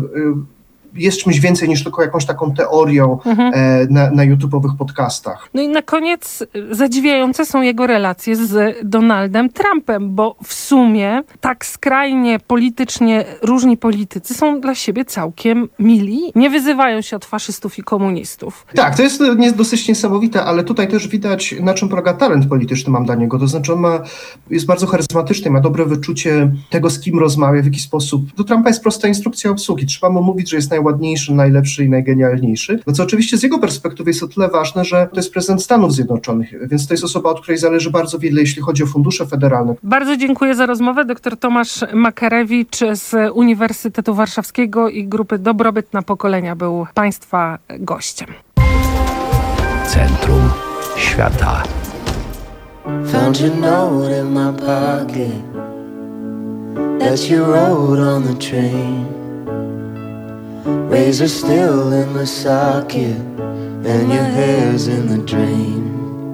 jest czymś więcej niż tylko jakąś taką teorią mhm. e, na, na YouTube'owych podcastach. No i na koniec zadziwiające są jego relacje z Donaldem Trumpem, bo w sumie tak skrajnie politycznie różni politycy są dla siebie całkiem mili. Nie wyzywają się od faszystów i komunistów. Tak, to jest nie, dosyć niesamowite, ale tutaj też widać, na czym polega talent polityczny Mamdaniego. To znaczy on ma, jest bardzo charyzmatyczny, ma dobre wyczucie tego, z kim rozmawia, w jaki sposób. Do Trumpa jest prosta instrukcja obsługi. Trzeba mu mówić, że jest najładniejszy, najlepszy i najgenialniejszy. No co oczywiście z jego perspektywy jest o tyle ważne, że to jest prezydent Stanów Zjednoczonych, więc to jest osoba, od której zależy bardzo wiele, jeśli chodzi o fundusze federalne. Bardzo dziękuję za rozmowę. Doktor Tomasz Makarewicz z Uniwersytetu Warszawskiego i grupy Dobrobyt na Pokolenia był Państwa gościem. Centrum Świata. Found your note in my pocket that you wrote on the train. Razor still in the socket and your hair's in the drain.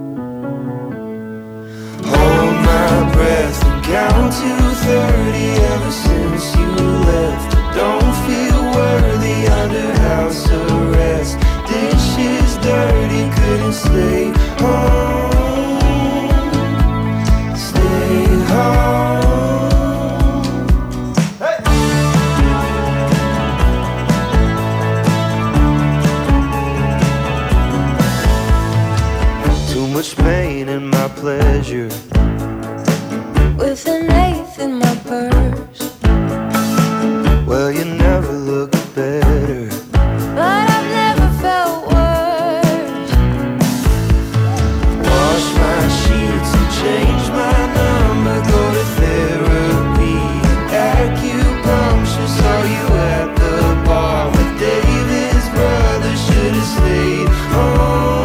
Hold my breath and count to thirty. Ever since you left, I don't feel worthy under house arrest. Dishes dirty, couldn't stay home. Stay home. Much pain in my pleasure, with an eighth in my purse. Well, you never look better, but I've never felt worse. Wash my sheets and change my number, go to therapy, acupuncture. Saw you at the bar with David's brother, should have stayed home.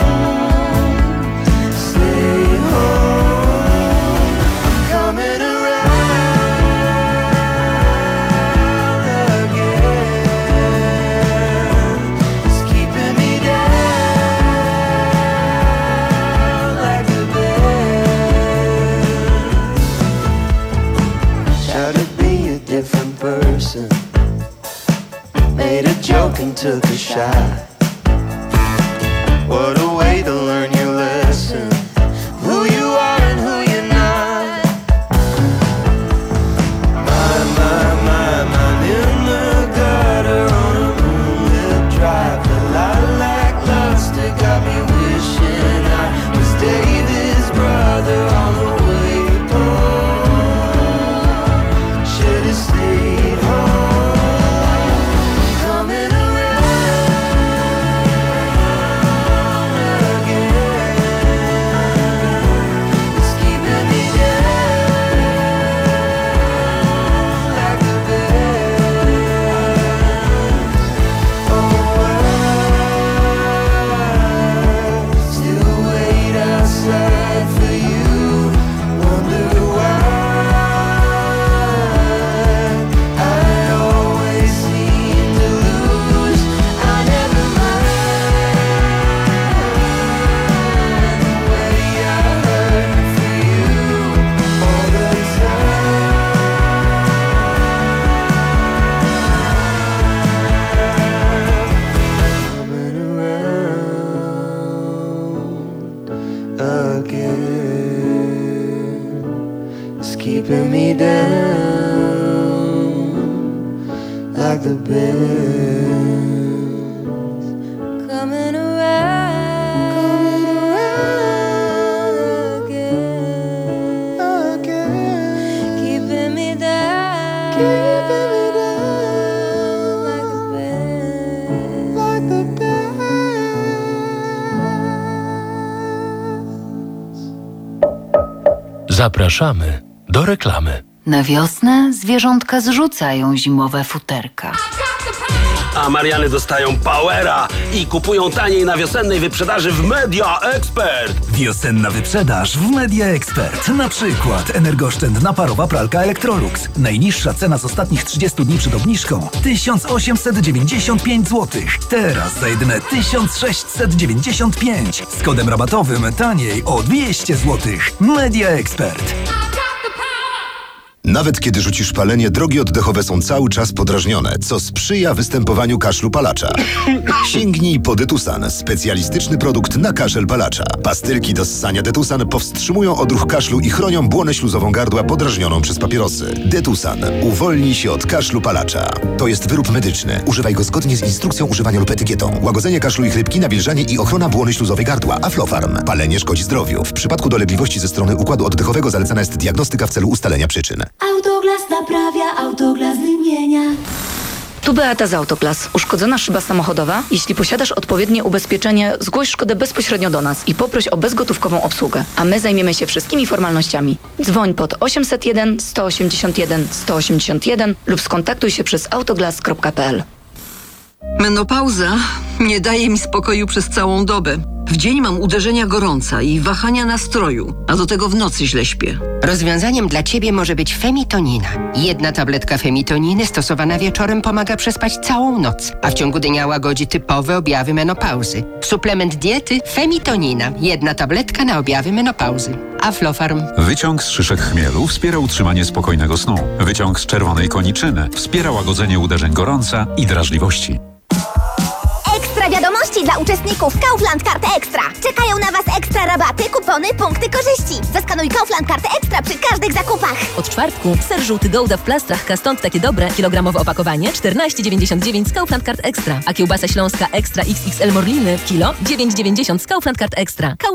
Made a joke and took a shot. What a way to learn your lesson, who you are and who you're not. My, my, my, my keeping me down like the best. Coming around, coming around again, again. Keeping me down, keeping me down like the best, like the best. Zapraszamy do reklamy. Na wiosnę zwierzątka zrzucają zimowe futerka. A Mariany dostają powera i kupują taniej na wiosennej wyprzedaży w Media Expert. Wiosenna wyprzedaż w Media Expert. Na przykład energooszczędna parowa pralka Electrolux. Najniższa cena z ostatnich trzydziestu dni przed obniżką tysiąc osiemset dziewięćdziesiąt pięć złotych. Teraz za jedyne tysiąc sześćset dziewięćdziesiąt pięć. Z kodem rabatowym taniej o dwieście złotych. Media Expert. Nawet kiedy rzucisz palenie, drogi oddechowe są cały czas podrażnione, co sprzyja występowaniu kaszlu palacza. Sięgnij po Detusan, specjalistyczny produkt na kaszel palacza. Pastylki do ssania Detusan powstrzymują odruch kaszlu i chronią błonę śluzową gardła podrażnioną przez papierosy. Detusan. Uwolnij się od kaszlu palacza. To jest wyrób medyczny. Używaj go zgodnie z instrukcją używania lub etykietą. Łagodzenie kaszlu i chrypki, nawilżanie i ochrona błony śluzowej gardła. Aflofarm. Palenie szkodzi zdrowiu. W przypadku dolegliwości ze strony układu oddechowego zalecana jest diagnostyka w celu ustalenia przyczyn. Autoglas naprawia, Autoglas wymienia. Tu Beata z Autoglas. Uszkodzona szyba samochodowa? Jeśli posiadasz odpowiednie ubezpieczenie, zgłoś szkodę bezpośrednio do nas i poproś o bezgotówkową obsługę. A my zajmiemy się wszystkimi formalnościami. Dzwoń pod osiemset jeden sto osiemdziesiąt jeden sto osiemdziesiąt jeden lub skontaktuj się przez autoglas kropka p l. Menopauza nie daje mi spokoju przez całą dobę. W dzień mam uderzenia gorąca i wahania nastroju, a do tego w nocy źle śpię. Rozwiązaniem dla Ciebie może być Femitonina. Jedna tabletka Femitoniny stosowana wieczorem pomaga przespać całą noc, a w ciągu dnia łagodzi typowe objawy menopauzy. Suplement diety Femitonina. Jedna tabletka na objawy menopauzy. Aflofarm. Wyciąg z szyszek chmielu wspiera utrzymanie spokojnego snu. Wyciąg z czerwonej koniczyny wspiera łagodzenie uderzeń gorąca i drażliwości. Ekstra wiadomości dla uczestników Kaufland Karty Ekstra. Czekają na Was ekstra rabaty, kupony, punkty korzyści. Zaskanuj Kaufland Karty Ekstra przy każdych zakupach. Od czwartku ser żółty Gouda w plastrach Stąd takie dobre. Kilogramowe opakowanie czternaście dziewięćdziesiąt dziewięć z Kaufland Kart Ekstra. A kiełbasa śląska Ekstra X X L Morliny kilo dziewięć dziewięćdziesiąt z Kaufland Kart Ekstra. Kaufland